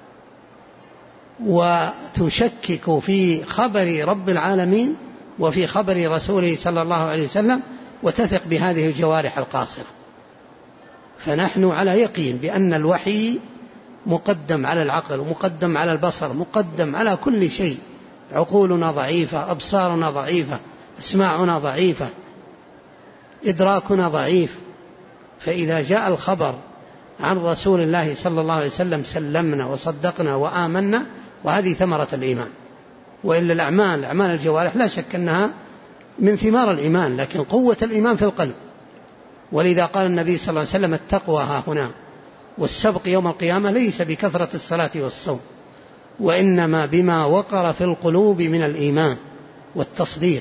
Speaker 2: وتشكك في خبر رب العالمين وفي خبر رسوله صلى الله عليه وسلم وتثق بهذه الجوارح القاصرة. فنحن على يقين بأن الوحي مقدم على العقل ومقدم على البصر، مقدم على كل شيء. عقولنا ضعيفة، أبصارنا ضعيفة، أسماعنا ضعيفة، إدراكنا ضعيف. فإذا جاء الخبر عن رسول الله صلى الله عليه وسلم سلمنا وصدقنا وآمنا، وهذه ثمرة الإيمان. وإلا أعمال الجوارح لا شك أنها من ثمار الإيمان، لكن قوة الإيمان في القلب. ولذا قال النبي صلى الله عليه وسلم التقوى ها هنا، والسبق يوم القيامة ليس بكثرة الصلاة والصوم، وإنما بما وقر في القلوب من الإيمان والتصديق.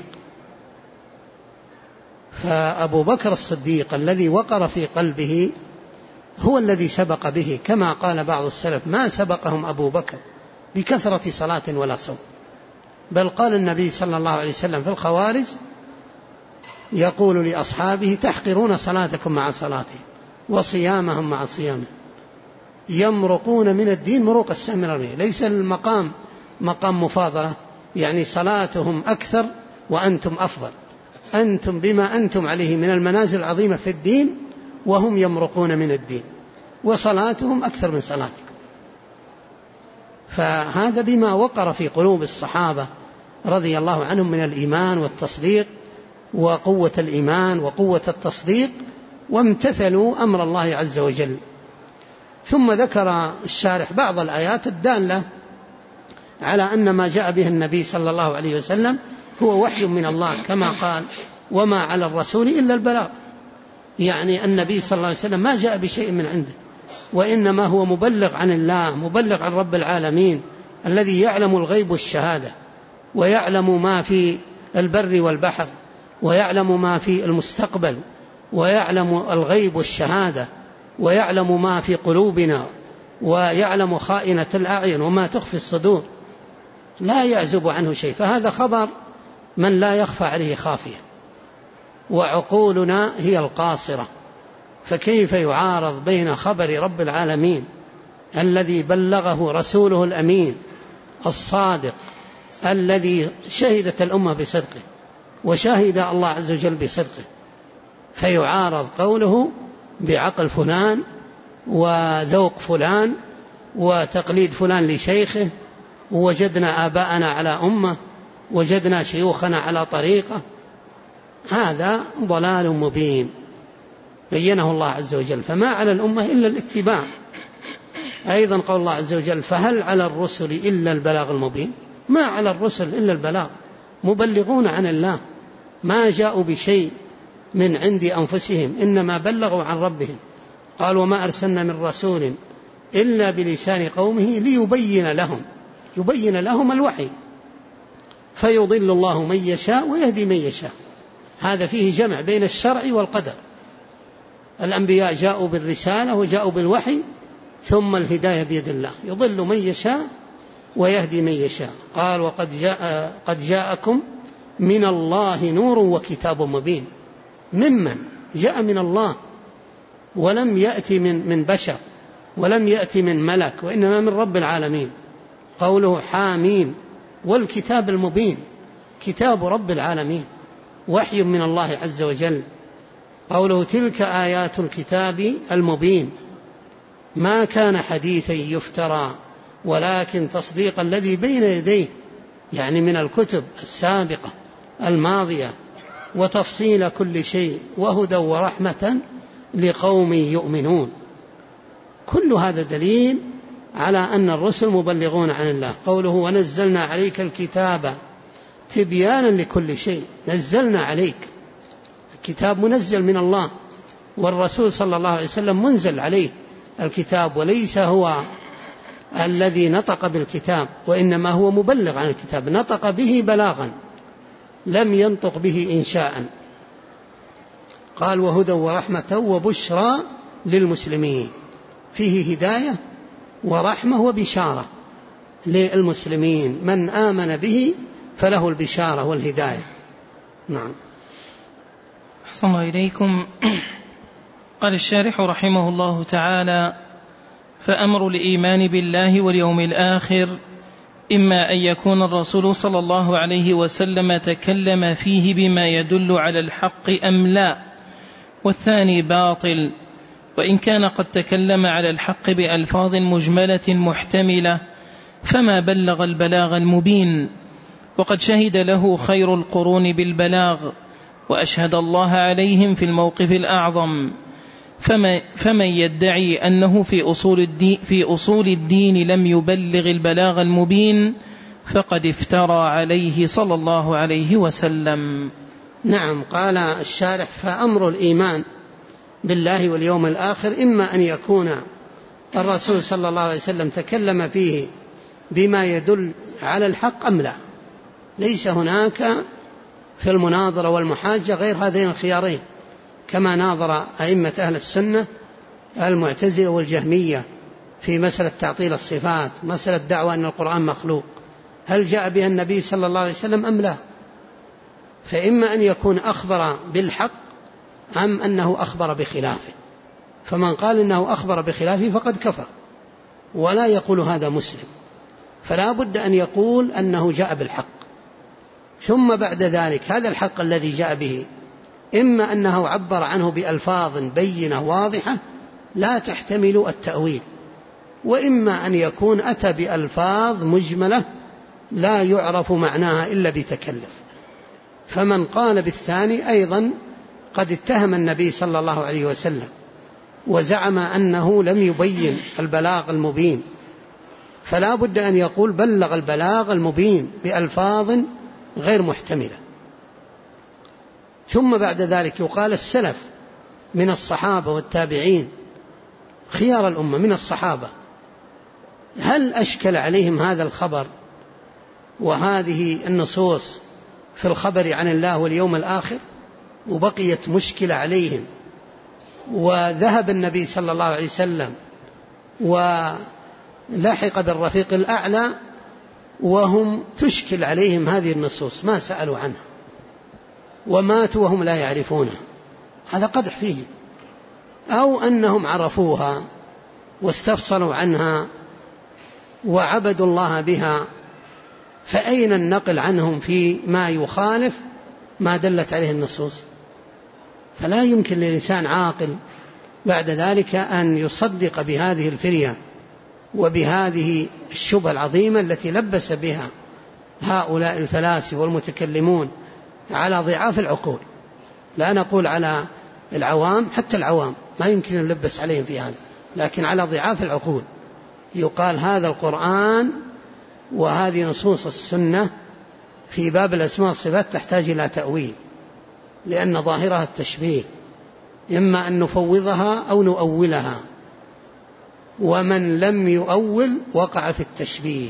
Speaker 2: فأبو بكر الصديق الذي وقر في قلبه هو الذي سبق به، كما قال بعض السلف: ما سبقهم أبو بكر بكثرة صلاة ولا صوم. بل قال النبي صلى الله عليه وسلم في الخوارج يقول لأصحابه: تحقرون صلاتكم مع صلاتهم وصيامهم مع صيامهم، يمرقون من الدين مروق السهم من الرمية. ليس المقام مقام مفاضلة، يعني صلاتهم أكثر وأنتم أفضل، أنتم بما أنتم عليه من المنازل العظيمة في الدين وهم يمرقون من الدين، وصلاتهم أكثر من صلاتكم. فهذا بما وقر في قلوب الصحابة رضي الله عنهم من الإيمان والتصديق وقوة الإيمان وقوة التصديق، وامتثلوا أمر الله عز وجل. ثم ذكر الشارح بعض الآيات الدالة على أن ما جاء به النبي صلى الله عليه وسلم هو وحي من الله، كما قال: وما على الرسول إلا البلاغ. يعني النبي صلى الله عليه وسلم ما جاء بشيء من عنده، وإنما هو مبلغ عن الله، مبلغ عن رب العالمين الذي يعلم الغيب والشهادة، ويعلم ما في البر والبحر، ويعلم ما في المستقبل، ويعلم الغيب والشهادة، ويعلم ما في قلوبنا، ويعلم خائنة الأعين وما تخفي الصدور، لا يعزب عنه شيء. فهذا خبر من لا يخفى عليه خافية، وعقولنا هي القاصرة، فكيف يعارض بين خبر رب العالمين الذي بلغه رسوله الأمين الصادق الذي شهدت الأمة بصدقه وشهد الله عز وجل بصدقه، فيعارض قوله بعقل فلان وذوق فلان وتقليد فلان لشيخه، ووجدنا آباءنا على أمة، وجدنا شيوخنا على طريقة. هذا ضلال مبين بينه الله عز وجل، فما على الأمة إلا الاتباع. أيضا قول الله عز وجل: فهل على الرسل إلا البلاغ المبين. ما على الرسل إلا البلاغ، مبلغون عن الله، ما جاءوا بشيء من عند أنفسهم، إنما بلغوا عن ربهم. قال: وما أرسلنا من رسول إلا بلسان قومه يبين لهم الوحي، فيضل الله من يشاء ويهدي من يشاء. هذا فيه جمع بين الشرع والقدر. الأنبياء جاءوا بالرسالة وجاءوا بالوحي، ثم الهداية بيد الله، يضل من يشاء ويهدي من يشاء. قال: قد جاءكم من الله نور وكتاب مبين. ممن جاء من الله، ولم يأتي من بشر، ولم يأتي من ملك، وإنما من رب العالمين. قوله حاميم والكتاب المبين، كتاب رب العالمين، وحي من الله عز وجل. قوله تلك آيات الكتاب المبين، ما كان حديثا يفترى ولكن تصديق الذي بين يديه، يعني من الكتب السابقة الماضية، وتفصيل كل شيء، وهدى ورحمة لقوم يؤمنون. كل هذا دليل على أن الرسل مبلغون عن الله. قوله ونزلنا عليك الكتاب تبيانا لكل شيء، نزلنا عليك الكتاب منزل من الله، والرسول صلى الله عليه وسلم منزل عليه الكتاب، وليس هو الذي نطق بالكتاب، وإنما هو مبلغ عن الكتاب، نطق به بلاغا، لم ينطق به إنشاء. قال وهدى ورحمة وبشرى للمسلمين، فيه هداية ورحمة وبشارة للمسلمين، من آمن به فله البشارة والهداية. نعم.
Speaker 1: أحسن الله إليكم. قال الشارح رحمه الله تعالى: فأمر الإيمان بالله واليوم الآخر إما أن يكون الرسول صلى الله عليه وسلم تكلم فيه بما يدل على الحق أم لا، والثاني باطل، وإن كان قد تكلم على الحق بألفاظ مجملة محتملة فما بلغ البلاغ المبين، وقد شهد له خير القرون بالبلاغ، وأشهد الله عليهم في الموقف الأعظم. فمن يدعي أنه في أصول الدين لم يبلغ البلاغ المبين فقد افترى عليه صلى الله عليه وسلم.
Speaker 2: نعم. قال الشارح: فأمر الإيمان بالله واليوم الآخر إما أن يكون الرسول صلى الله عليه وسلم تكلم فيه بما يدل على الحق أم لا. ليس هناك في المناظرة والمحاجة غير هذين الخيارين، كما ناظر أئمة أهل السنة المعتزلة والجهمية في مسألة تعطيل الصفات، مسألة دعوة أن القرآن مخلوق، هل جاء بها النبي صلى الله عليه وسلم أم لا؟ فإما أن يكون أخبر بالحق أم أنه أخبر بخلافه، فمن قال إنه أخبر بخلافه فقد كفر، ولا يقول هذا مسلم، فلا بد أن يقول أنه جاء بالحق. ثم بعد ذلك هذا الحق الذي جاء به إما أنه عبر عنه بألفاظ بينة واضحة لا تحتمل التأويل، وإما أن يكون أتى بألفاظ مجملة لا يعرف معناها إلا بتكلف. فمن قال بالثاني أيضا قد اتهم النبي صلى الله عليه وسلم وزعم أنه لم يبين البلاغ المبين، فلا بد أن يقول بلغ البلاغ المبين بألفاظ غير محتملة. ثم بعد ذلك يقال السلف من الصحابة والتابعين خيار الأمة من الصحابة هل أشكل عليهم هذا الخبر وهذه النصوص في الخبر عن الله واليوم الآخر، وبقيت مشكلة عليهم، وذهب النبي صلى الله عليه وسلم ولحق بالرفيق الأعلى وهم تشكل عليهم هذه النصوص ما سألوا عنها وماتوا وهم لا يعرفونها، هذا قدح فيه. أو أنهم عرفوها واستفصلوا عنها وعبدوا الله بها، فأين النقل عنهم في ما يخالف ما دلت عليه النصوص؟ فلا يمكن للإنسان عاقل بعد ذلك أن يصدق بهذه الفرية وبهذه الشبهة العظيمة التي لبس بها هؤلاء الفلاسفة والمتكلمون على ضعاف العقول. لا نقول على العوام، حتى العوام ما يمكن أن نلبس عليهم في هذا، لكن على ضعاف العقول يقال هذا القرآن وهذه نصوص السنة في باب الأسماء والصفات تحتاج إلى تأويل، لأن ظاهرها التشبيه، إما أن نفوضها أو نؤولها، ومن لم يؤول وقع في التشبيه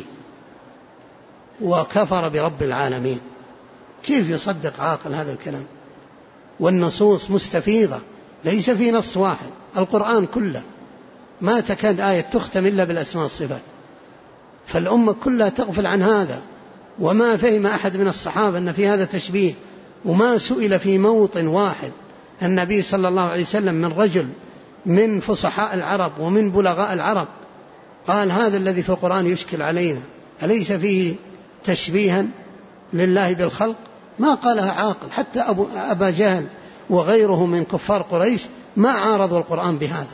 Speaker 2: وكفر برب العالمين. كيف يصدق عاقل هذا الكلام؟ والنصوص مستفيضة، ليس في نص واحد، القرآن كله ما تكاد آية تختم إلا بالأسماء والصفات، فالأمة كلها تغفل عن هذا، وما فهم أحد من الصحابة أن في هذا تشبيه، وما سئل في موطن واحد النبي صلى الله عليه وسلم من رجل من فصحاء العرب ومن بلغاء العرب قال هذا الذي في القرآن يشكل علينا أليس فيه تشبيها لله بالخلق؟ ما قالها عاقل، حتى أبا جهل وغيره من كفار قريش ما عارضوا القرآن بهذا.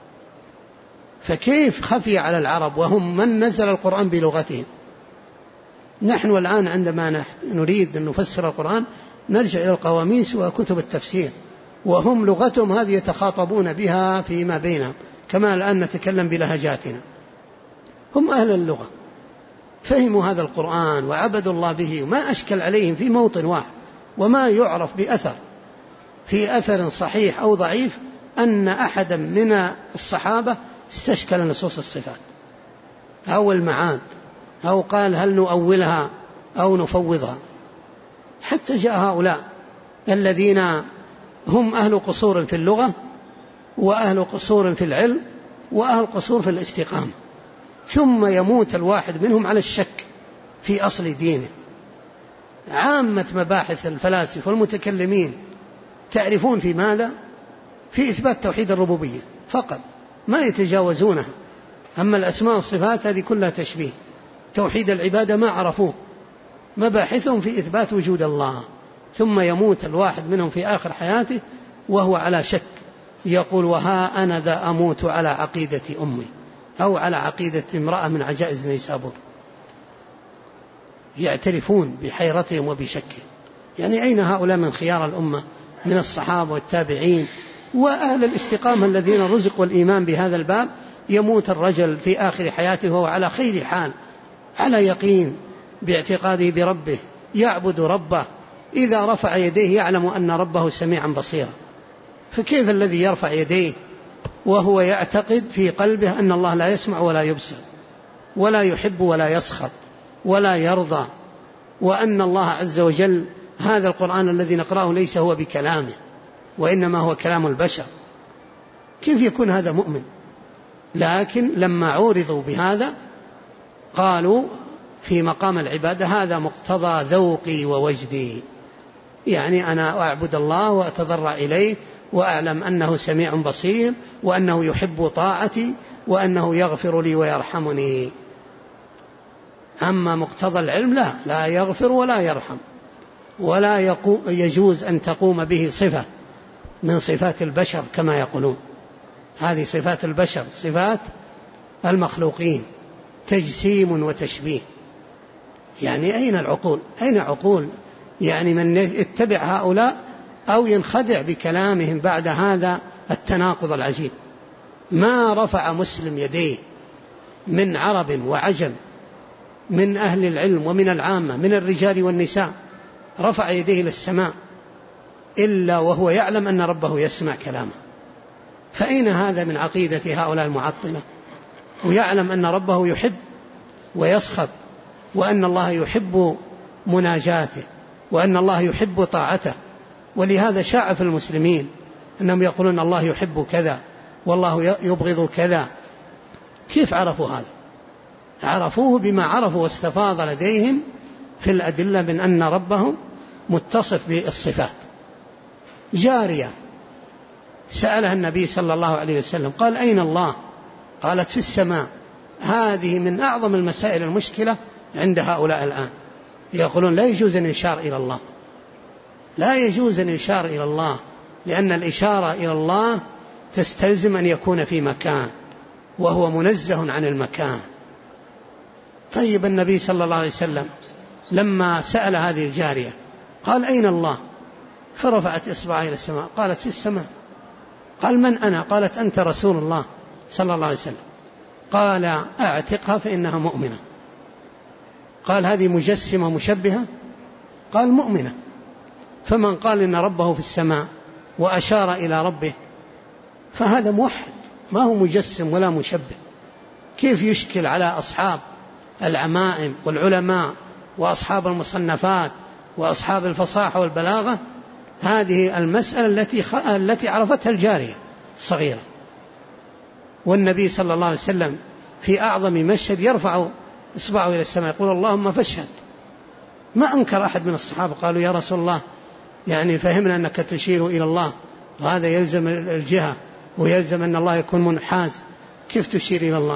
Speaker 2: فكيف خفي على العرب وهم من نزل القرآن بلغتهم؟ نحن الآن عندما نريد أن نفسر القرآن نرجع إلى القواميس وكتب التفسير، وهم لغتهم هذه يتخاطبون بها فيما بينهم، كما الآن نتكلم بلهجاتنا. هم أهل اللغة فهموا هذا القرآن وعبدوا الله به، وما أشكل عليهم في موطن واحد، وما يعرف بأثر في أثر صحيح أو ضعيف أن أحدا من الصحابة استشكل نصوص الصفات أو المعاد أو قال هل نؤولها أو نفوضها. حتى جاء هؤلاء الذين هم أهل قصور في اللغة وأهل قصور في العلم وأهل قصور في الاستقامة، ثم يموت الواحد منهم على الشك في أصل دينه. عامة مباحث الفلاسفة والمتكلمين تعرفون في ماذا؟ في إثبات توحيد الربوبية فقط، ما يتجاوزونها. أما الأسماء والصفات هذه كلها تشبيه، توحيد العبادة ما عرفوه، مباحثهم في إثبات وجود الله. ثم يموت الواحد منهم في آخر حياته وهو على شك، يقول وها أنا ذا أموت على عقيدة أمي أو على عقيدة امرأة من عجائز نيسابور. يعترفون بحيرتهم وبشكهم. يعني أين هؤلاء من خيار الأمة من الصحابة والتابعين وأهل الاستقامة الذين رزقوا الإيمان بهذا الباب؟ يموت الرجل في آخر حياته وهو على خير حال، على يقين باعتقاده بربه، يعبد ربه، إذا رفع يديه يعلم أن ربه سميعا بصيرا. فكيف الذي يرفع يديه وهو يعتقد في قلبه أن الله لا يسمع ولا يبصر؟ ولا يحب ولا يسخط ولا يرضى، وأن الله عز وجل هذا القرآن الذي نقرأه ليس هو بكلامه وإنما هو كلام البشر، كيف يكون هذا مؤمن؟ لكن لما عورضوا بهذا قالوا في مقام العبادة هذا مقتضى ذوقي ووجدي، يعني أنا أعبد الله وأتضرع إليه وأعلم أنه سميع بصير وأنه يحب طاعتي وأنه يغفر لي ويرحمني. أما مقتضى العلم لا يغفر ولا يرحم، ولا يجوز أن تقوم به صفة من صفات البشر كما يقولون، هذه صفات البشر، صفات المخلوقين، تجسيم وتشبيه. يعني أين العقول؟ أين عقول يعني من يتبع هؤلاء أو ينخدع بكلامهم بعد هذا التناقض العجيب؟ ما رفع مسلم يديه من عرب وعجم، من أهل العلم ومن العامة، من الرجال والنساء، رفع يديه إلى السماء إلا وهو يعلم أن ربه يسمع كلامه. فأين هذا من عقيدة هؤلاء المعطلة؟ ويعلم أن ربه يحب ويسخط، وأن الله يحب مناجاته، وأن الله يحب طاعته. ولهذا شاع في المسلمين أنهم يقولون الله يحب كذا والله يبغض كذا. كيف عرفوا هذا؟ عرفوه بما عرفوا واستفاض لديهم في الأدلة من أن ربهم متصف بالصفات. جارية سألها النبي صلى الله عليه وسلم قال أين الله؟ قالت في السماء. هذه من أعظم المسائل المشكلة عند هؤلاء الآن، يقولون لا يجوز أن يشار إلى الله، لا يجوز أن يشار إلى الله، لأن الإشارة إلى الله تستلزم أن يكون في مكان وهو منزه عن المكان. طيب النبي صلى الله عليه وسلم لما سأل هذه الجارية قال أين الله؟ فرفعت إصبعها إلى السماء قالت في السماء. قال من أنا؟ قالت أنت رسول الله صلى الله عليه وسلم. قال أعتقها فإنها مؤمنة. قال هذه مجسمة مشبهة؟ قال مؤمنة. فمن قال إن ربه في السماء وأشار إلى ربه فهذا موحد، ما هو مجسم ولا مشبه. كيف يشكل على أصحاب العمائم والعلماء وأصحاب المصنفات وأصحاب الفصاحة والبلاغة هذه المسألة التي عرفتها الجارية الصغيرة؟ والنبي صلى الله عليه وسلم في أعظم مشهد يرفع إصبعه إلى السماء يقول اللهم فاشهد. ما أنكر أحد من الصحابة، قالوا يا رسول الله يعني فهمنا أنك تشير إلى الله وهذا يلزم الجهة ويلزم أن الله يكون منحاز، كيف تشير إلى الله؟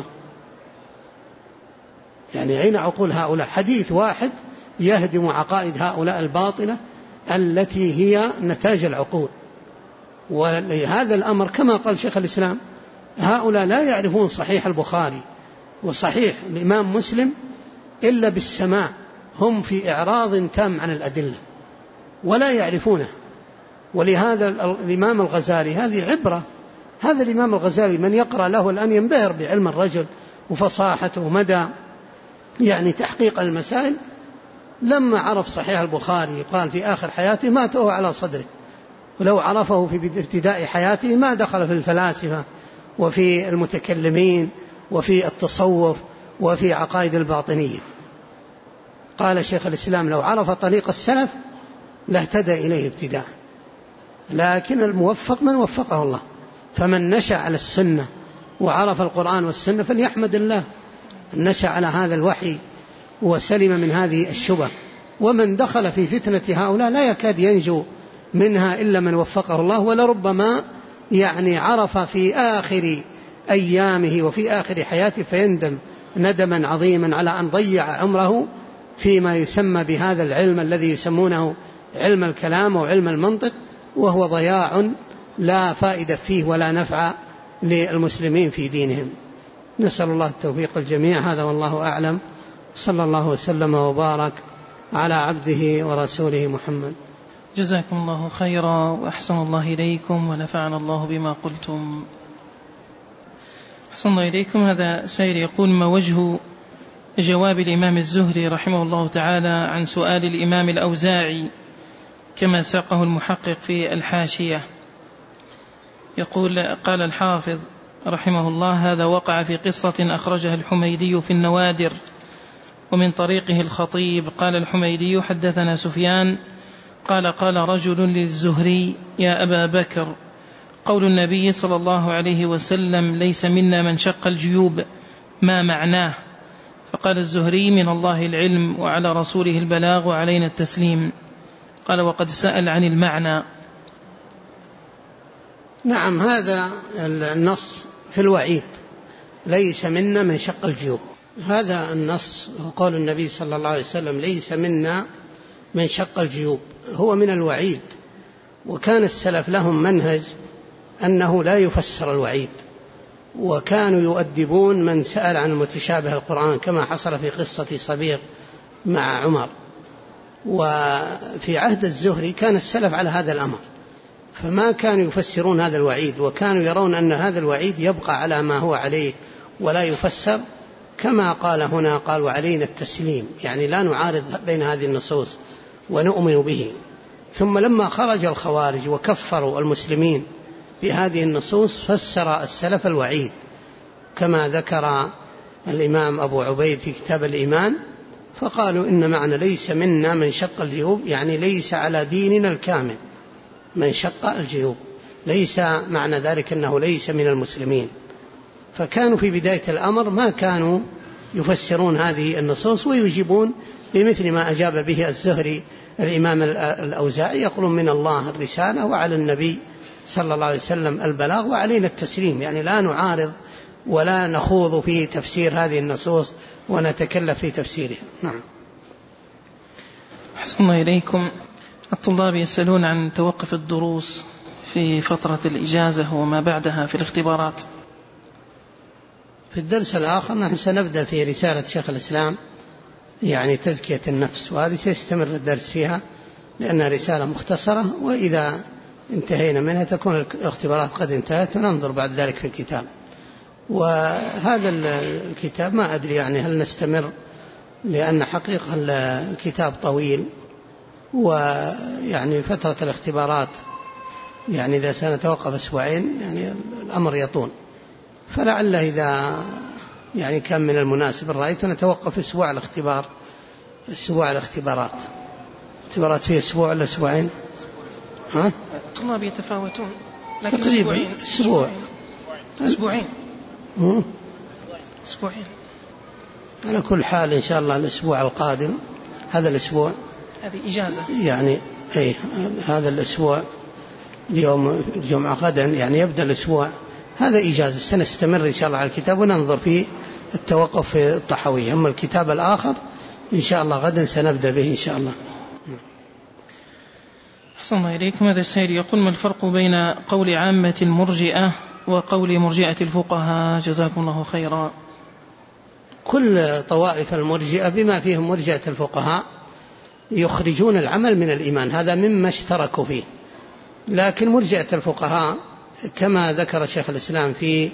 Speaker 2: يعني أين عقول هؤلاء؟ حديث واحد يهدم عقائد هؤلاء الباطلة التي هي نتاج العقول. ولهذا الأمر كما قال شيخ الإسلام هؤلاء لا يعرفون صحيح البخاري وصحيح الإمام مسلم إلا بالسماع، هم في إعراض تام عن الأدلة ولا يعرفونه. ولهذا الإمام الغزالي هذه عبرة، هذا الإمام الغزالي من يقرأ له الآن ينبهر بعلم الرجل وفصاحته ومدى يعني تحقيق المسائل. لما عرف صحيح البخاري قال في آخر حياته مات وهو على صدره، ولو عرفه في ابتداء حياته ما دخل في الفلاسفة وفي المتكلمين وفي التصوف وفي عقائد الباطنية. قال شيخ الإسلام لو عرف طريق السلف لاهتدى إليه ابتداء. لكن الموفق من وفقه الله، فمن نشأ على السنة وعرف القرآن والسنة فليحمد الله نشأ على هذا الوحي وسلم من هذه الشبه. ومن دخل في فتنة هؤلاء لا يكاد ينجو منها إلا من وفقه الله، ولربما يعني عرف في آخر أيامه وفي آخر حياته فيندم ندما عظيما على أن ضيع عمره فيما يسمى بهذا العلم الذي يسمونه علم الكلام وعلم المنطق، وهو ضياع لا فائدة فيه ولا نفع للمسلمين في دينهم. نسأل الله التوفيق الجميع. هذا والله أعلم. صلى الله وسلم وبارك على عبده ورسوله محمد.
Speaker 1: جزاكم الله خيرا وأحسن الله إليكم ونفعنا الله بما قلتم. أحسن الله إليكم. هذا سائل يقول ما وجه جواب الإمام الزهري رحمه الله تعالى عن سؤال الإمام الأوزاعي كما ساقه المحقق في الحاشية؟ يقول قال الحافظ رحمه الله: هذا وقع في قصة أخرجها الحميدي في النوادر ومن طريقه الخطيب. قال الحميدي: حدثنا سفيان قال: قال رجل للزهري: يا أبا بكر، قول النبي صلى الله عليه وسلم: ليس منا من شق الجيوب، ما معناه؟ فقال الزهري: من الله العلم، وعلى رسوله البلاغ، وعلينا التسليم. قال: وقد سأل عن المعنى.
Speaker 2: نعم، هذا النص في الوعيد: ليس منا من شق الجيوب. هذا النص وقول النبي صلى الله عليه وسلم: ليس منا من شق الجيوب، هو من الوعيد. وكان السلف لهم منهج أنه لا يفسر الوعيد، وكانوا يؤدبون من سأل عن متشابه القرآن، كما حصل في قصة صبيغ مع عمر. وفي عهد الزهري كان السلف على هذا الأمر، فما كانوا يفسرون هذا الوعيد، وكانوا يرون أن هذا الوعيد يبقى على ما هو عليه ولا يفسر، كما قال هنا: قال: وعلينا التسليم، يعني لا نعارض بين هذه النصوص ونؤمن به. ثم لما خرج الخوارج وكفروا المسلمين بهذه النصوص، فسر السلف الوعيد كما ذكر الإمام أبو عبيد في كتاب الإيمان، فقالوا: إن معنى ليس منا من شق الجيوب يعني ليس على ديننا الكامل من شق الجيوب، ليس معنى ذلك أنه ليس من المسلمين. فكانوا في بداية الأمر ما كانوا يفسرون هذه النصوص، ويجيبون بمثل ما أجاب به الزهري الإمام الأوزاعي، يقولون: من الله الرسالة، وعلى النبي صلى الله عليه وسلم البلاغ، وعلينا التسليم، يعني لا نعارض ولا نخوض في تفسير هذه النصوص ونتكلف في تفسيرها. نعم.
Speaker 1: أحسن الله إليكم. الطلاب يسألون عن توقف الدروس في فترة الإجازة وما بعدها في الاختبارات.
Speaker 2: في الدرس الآخر نحن سنبدأ في رسالة شيخ الإسلام، يعني تزكية النفس، وهذه سيستمر الدرس فيها لأنها رسالة مختصرة، وإذا انتهينا منها تكون الاختبارات قد انتهت، وننظر بعد ذلك في الكتاب. وهذا الكتاب ما أدري يعني هل نستمر، لأن حقيقة الكتاب طويل، ويعني فترة الاختبارات يعني إذا سنتوقف أسبوعين يعني الأمر يطول، فلعل إذا يعني كان من المناسب رأيت نتوقف أسبوع الاختبار، أسبوع الاختبارات في أسبوع ولا أسبوعين؟
Speaker 1: الطلاب يتفاوتون، لكن
Speaker 2: تقريبا أسبوعين. على كل حال إن شاء الله الأسبوع القادم، هذا الأسبوع
Speaker 1: هذه إجازة
Speaker 2: يعني هذا الأسبوع اليوم الجمعة، غدا يعني يبدأ الأسبوع هذا إجازة، سنستمر إن شاء الله على الكتاب وننظر في التوقف في الطحوية. أما الكتاب الآخر إن شاء الله غدا سنبدأ به إن شاء الله.
Speaker 1: أحسن الله إليكم. هذا السائل يقول: ما الفرق بين قول عامة المرجئة وقول مرجئة الفقهاء؟ جزاكم الله خيرا.
Speaker 2: كل طوائف المرجئة بما فيهم مرجئة الفقهاء يخرجون العمل من الإيمان، هذا مما اشتركوا فيه. لكن مرجئة الفقهاء كما ذكر شيخ الإسلام في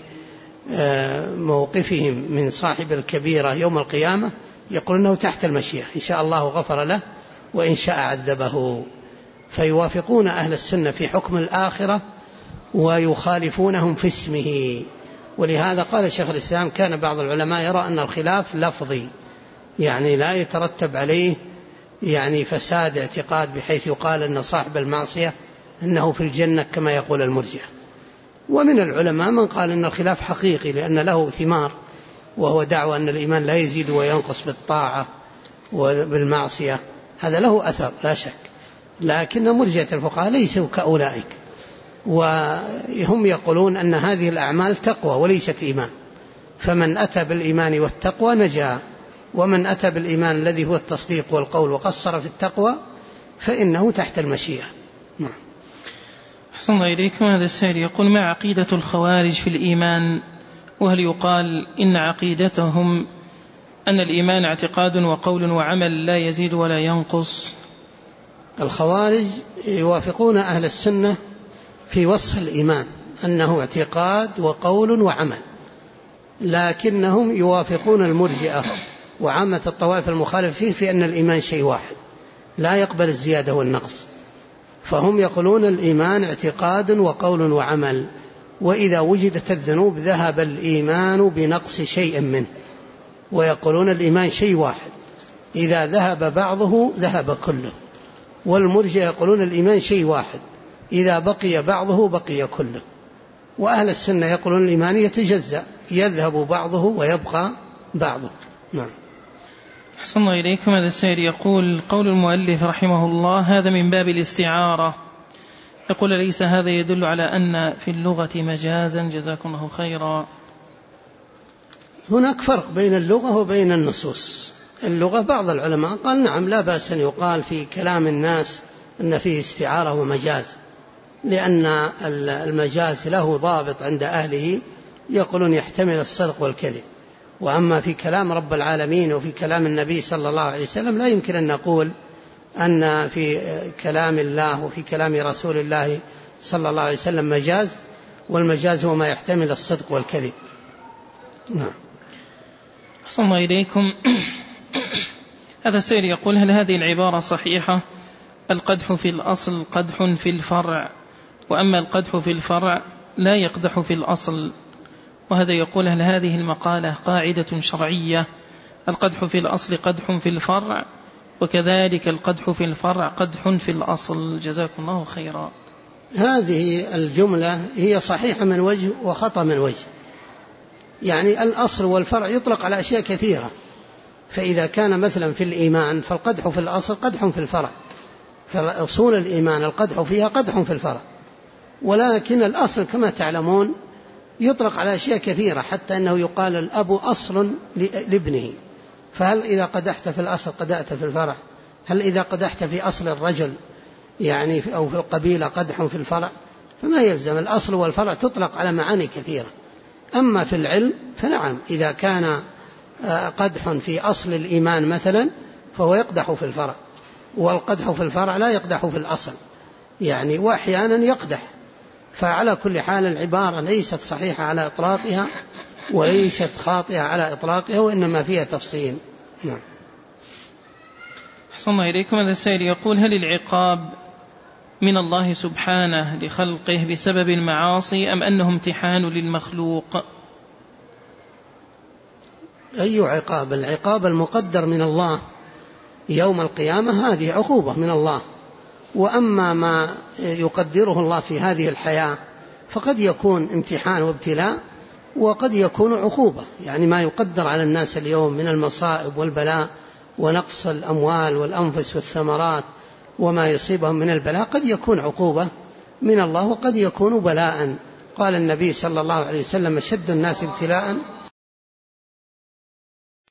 Speaker 2: موقفهم من صاحب الكبيرة يوم القيامة، يقول أنه تحت المشيئة، إن شاء الله غفر له وإن شاء عذبه. فيوافقون أهل السنة في حكم الآخرة ويخالفونهم في اسمه. ولهذا قال شيخ الإسلام: كان بعض العلماء يرى أن الخلاف لفظي، يعني لا يترتب عليه يعني فساد اعتقاد، بحيث يقال أن صاحب المعصية أنه في الجنة كما يقول المرجئة. ومن العلماء من قال أن الخلاف حقيقي لأن له ثمار، وهو دعوة أن الإيمان لا يزيد وينقص بالطاعة وبالمعصية، هذا له أثر لا شك. لكن مرجئة الفقهاء ليسوا كأولئك، وهم يقولون أن هذه الأعمال تقوى وليست إيمان، فمن أتى بالإيمان والتقوى نجا، ومن أتى بالإيمان الذي هو التصديق والقول وقصر في التقوى فإنه تحت المشيئة. نعم.
Speaker 1: أحسن الله إليكم. هذا السائل يقول: ما عقيدة الخوارج في الإيمان؟ وهل يقال إن عقيدتهم أن الإيمان اعتقاد وقول وعمل لا يزيد ولا ينقص؟
Speaker 2: الخوارج يوافقون أهل السنة في وصف الإيمان أنه اعتقاد وقول وعمل، لكنهم يوافقون المرجئة وعامة الطوائف المخالفة فيه في أن الإيمان شيء واحد لا يقبل الزيادة والنقص. فهم يقولون الإيمان اعتقاد وقول وعمل، وإذا وجدت الذنوب ذهب الإيمان بنقص شيء منه، ويقولون الإيمان شيء واحد، إذا ذهب بعضه ذهب كله. والمرجئة يقولون الإيمان شيء واحد، إذا بقي بعضه بقي كله. وأهل السنة يقولون الإيمان يتجزأ، يذهب بعضه ويبقى بعضه. نعم.
Speaker 1: أحسن الله إليكم. هذا السائل يقول: قول المؤلف رحمه الله هذا من باب الاستعارة، يقول: ليس هذا يدل على أن في اللغة مجازا؟ جزاكم الله خيرا.
Speaker 2: هناك فرق بين اللغة وبين النصوص. اللغة بعض العلماء قال نعم لا بأس أن يقال في كلام الناس أن فيه استعارة ومجاز، لأن المجاز له ضابط عند أهله، يقولون يحتمل الصدق والكذب. وأما في كلام رب العالمين وفي كلام النبي صلى الله عليه وسلم لا يمكن أن نقول أن في كلام الله وفي كلام رسول الله صلى الله عليه وسلم مجاز، والمجاز هو ما يحتمل الصدق والكذب. نعم.
Speaker 1: أحسن الله إليكم. هذا السائل يقول: هل هذه العبارة صحيحة؟ القدح في الأصل قدح في الفرع، وأما القدح في الفرع لا يقدح في الأصل. وهذا يقول: هل هذه المقالة قاعدة شرعية؟ القدح في الأصل قدح في الفرع، وكذلك القدح في الفرع قدح في الأصل. جزاكم الله خيرا.
Speaker 2: هذه الجملة هي صحيحة من وجه وخطأ من وجه. يعني الأصل والفرع يطلق على أشياء كثيرة، فإذا كان مثلا في الإيمان فالقدح في الأصل قدح في الفرع، فأصول الإيمان القدح فيها قدح في الفرع. ولكن الأصل كما تعلمون يطلق على أشياء كثيرة، حتى أنه يقال الأب أصل لابنه، فهل إذا قدحت في الأصل قدحت في الفرع؟ هل إذا قدحت في أصل الرجل يعني أو في القبيلة قدح في الفرع؟ فما يلزم، الأصل والفرع تطلق على معاني كثيرة. أما في العلم فنعم، إذا كان قدح في أصل الإيمان مثلا فهو يقدح في الفرع، والقدح في الفرع لا يقدح في الأصل يعني، وأحيانا يقدح. فعلى كل حال العبارة ليست صحيحة على إطلاقها وليست خاطئة على إطلاقها، وإنما فيها تفصيل. نعم.
Speaker 1: أحسن الله إليكم. هذا السائل يقول: هل العقاب من الله سبحانه لخلقه بسبب المعاصي أم أنه امتحان للمخلوق؟
Speaker 2: أي عقاب؟ العقاب المقدر من الله يوم القيامة هذه عقوبة من الله. وأما ما يقدره الله في هذه الحياة فقد يكون امتحان وابتلاء، وقد يكون عقوبة. يعني ما يقدر على الناس اليوم من المصائب والبلاء ونقص الأموال والأنفس والثمرات وما يصيبهم من البلاء قد يكون عقوبة من الله وقد يكون بلاء. قال النبي صلى الله عليه وسلم: أشد الناس ابتلاء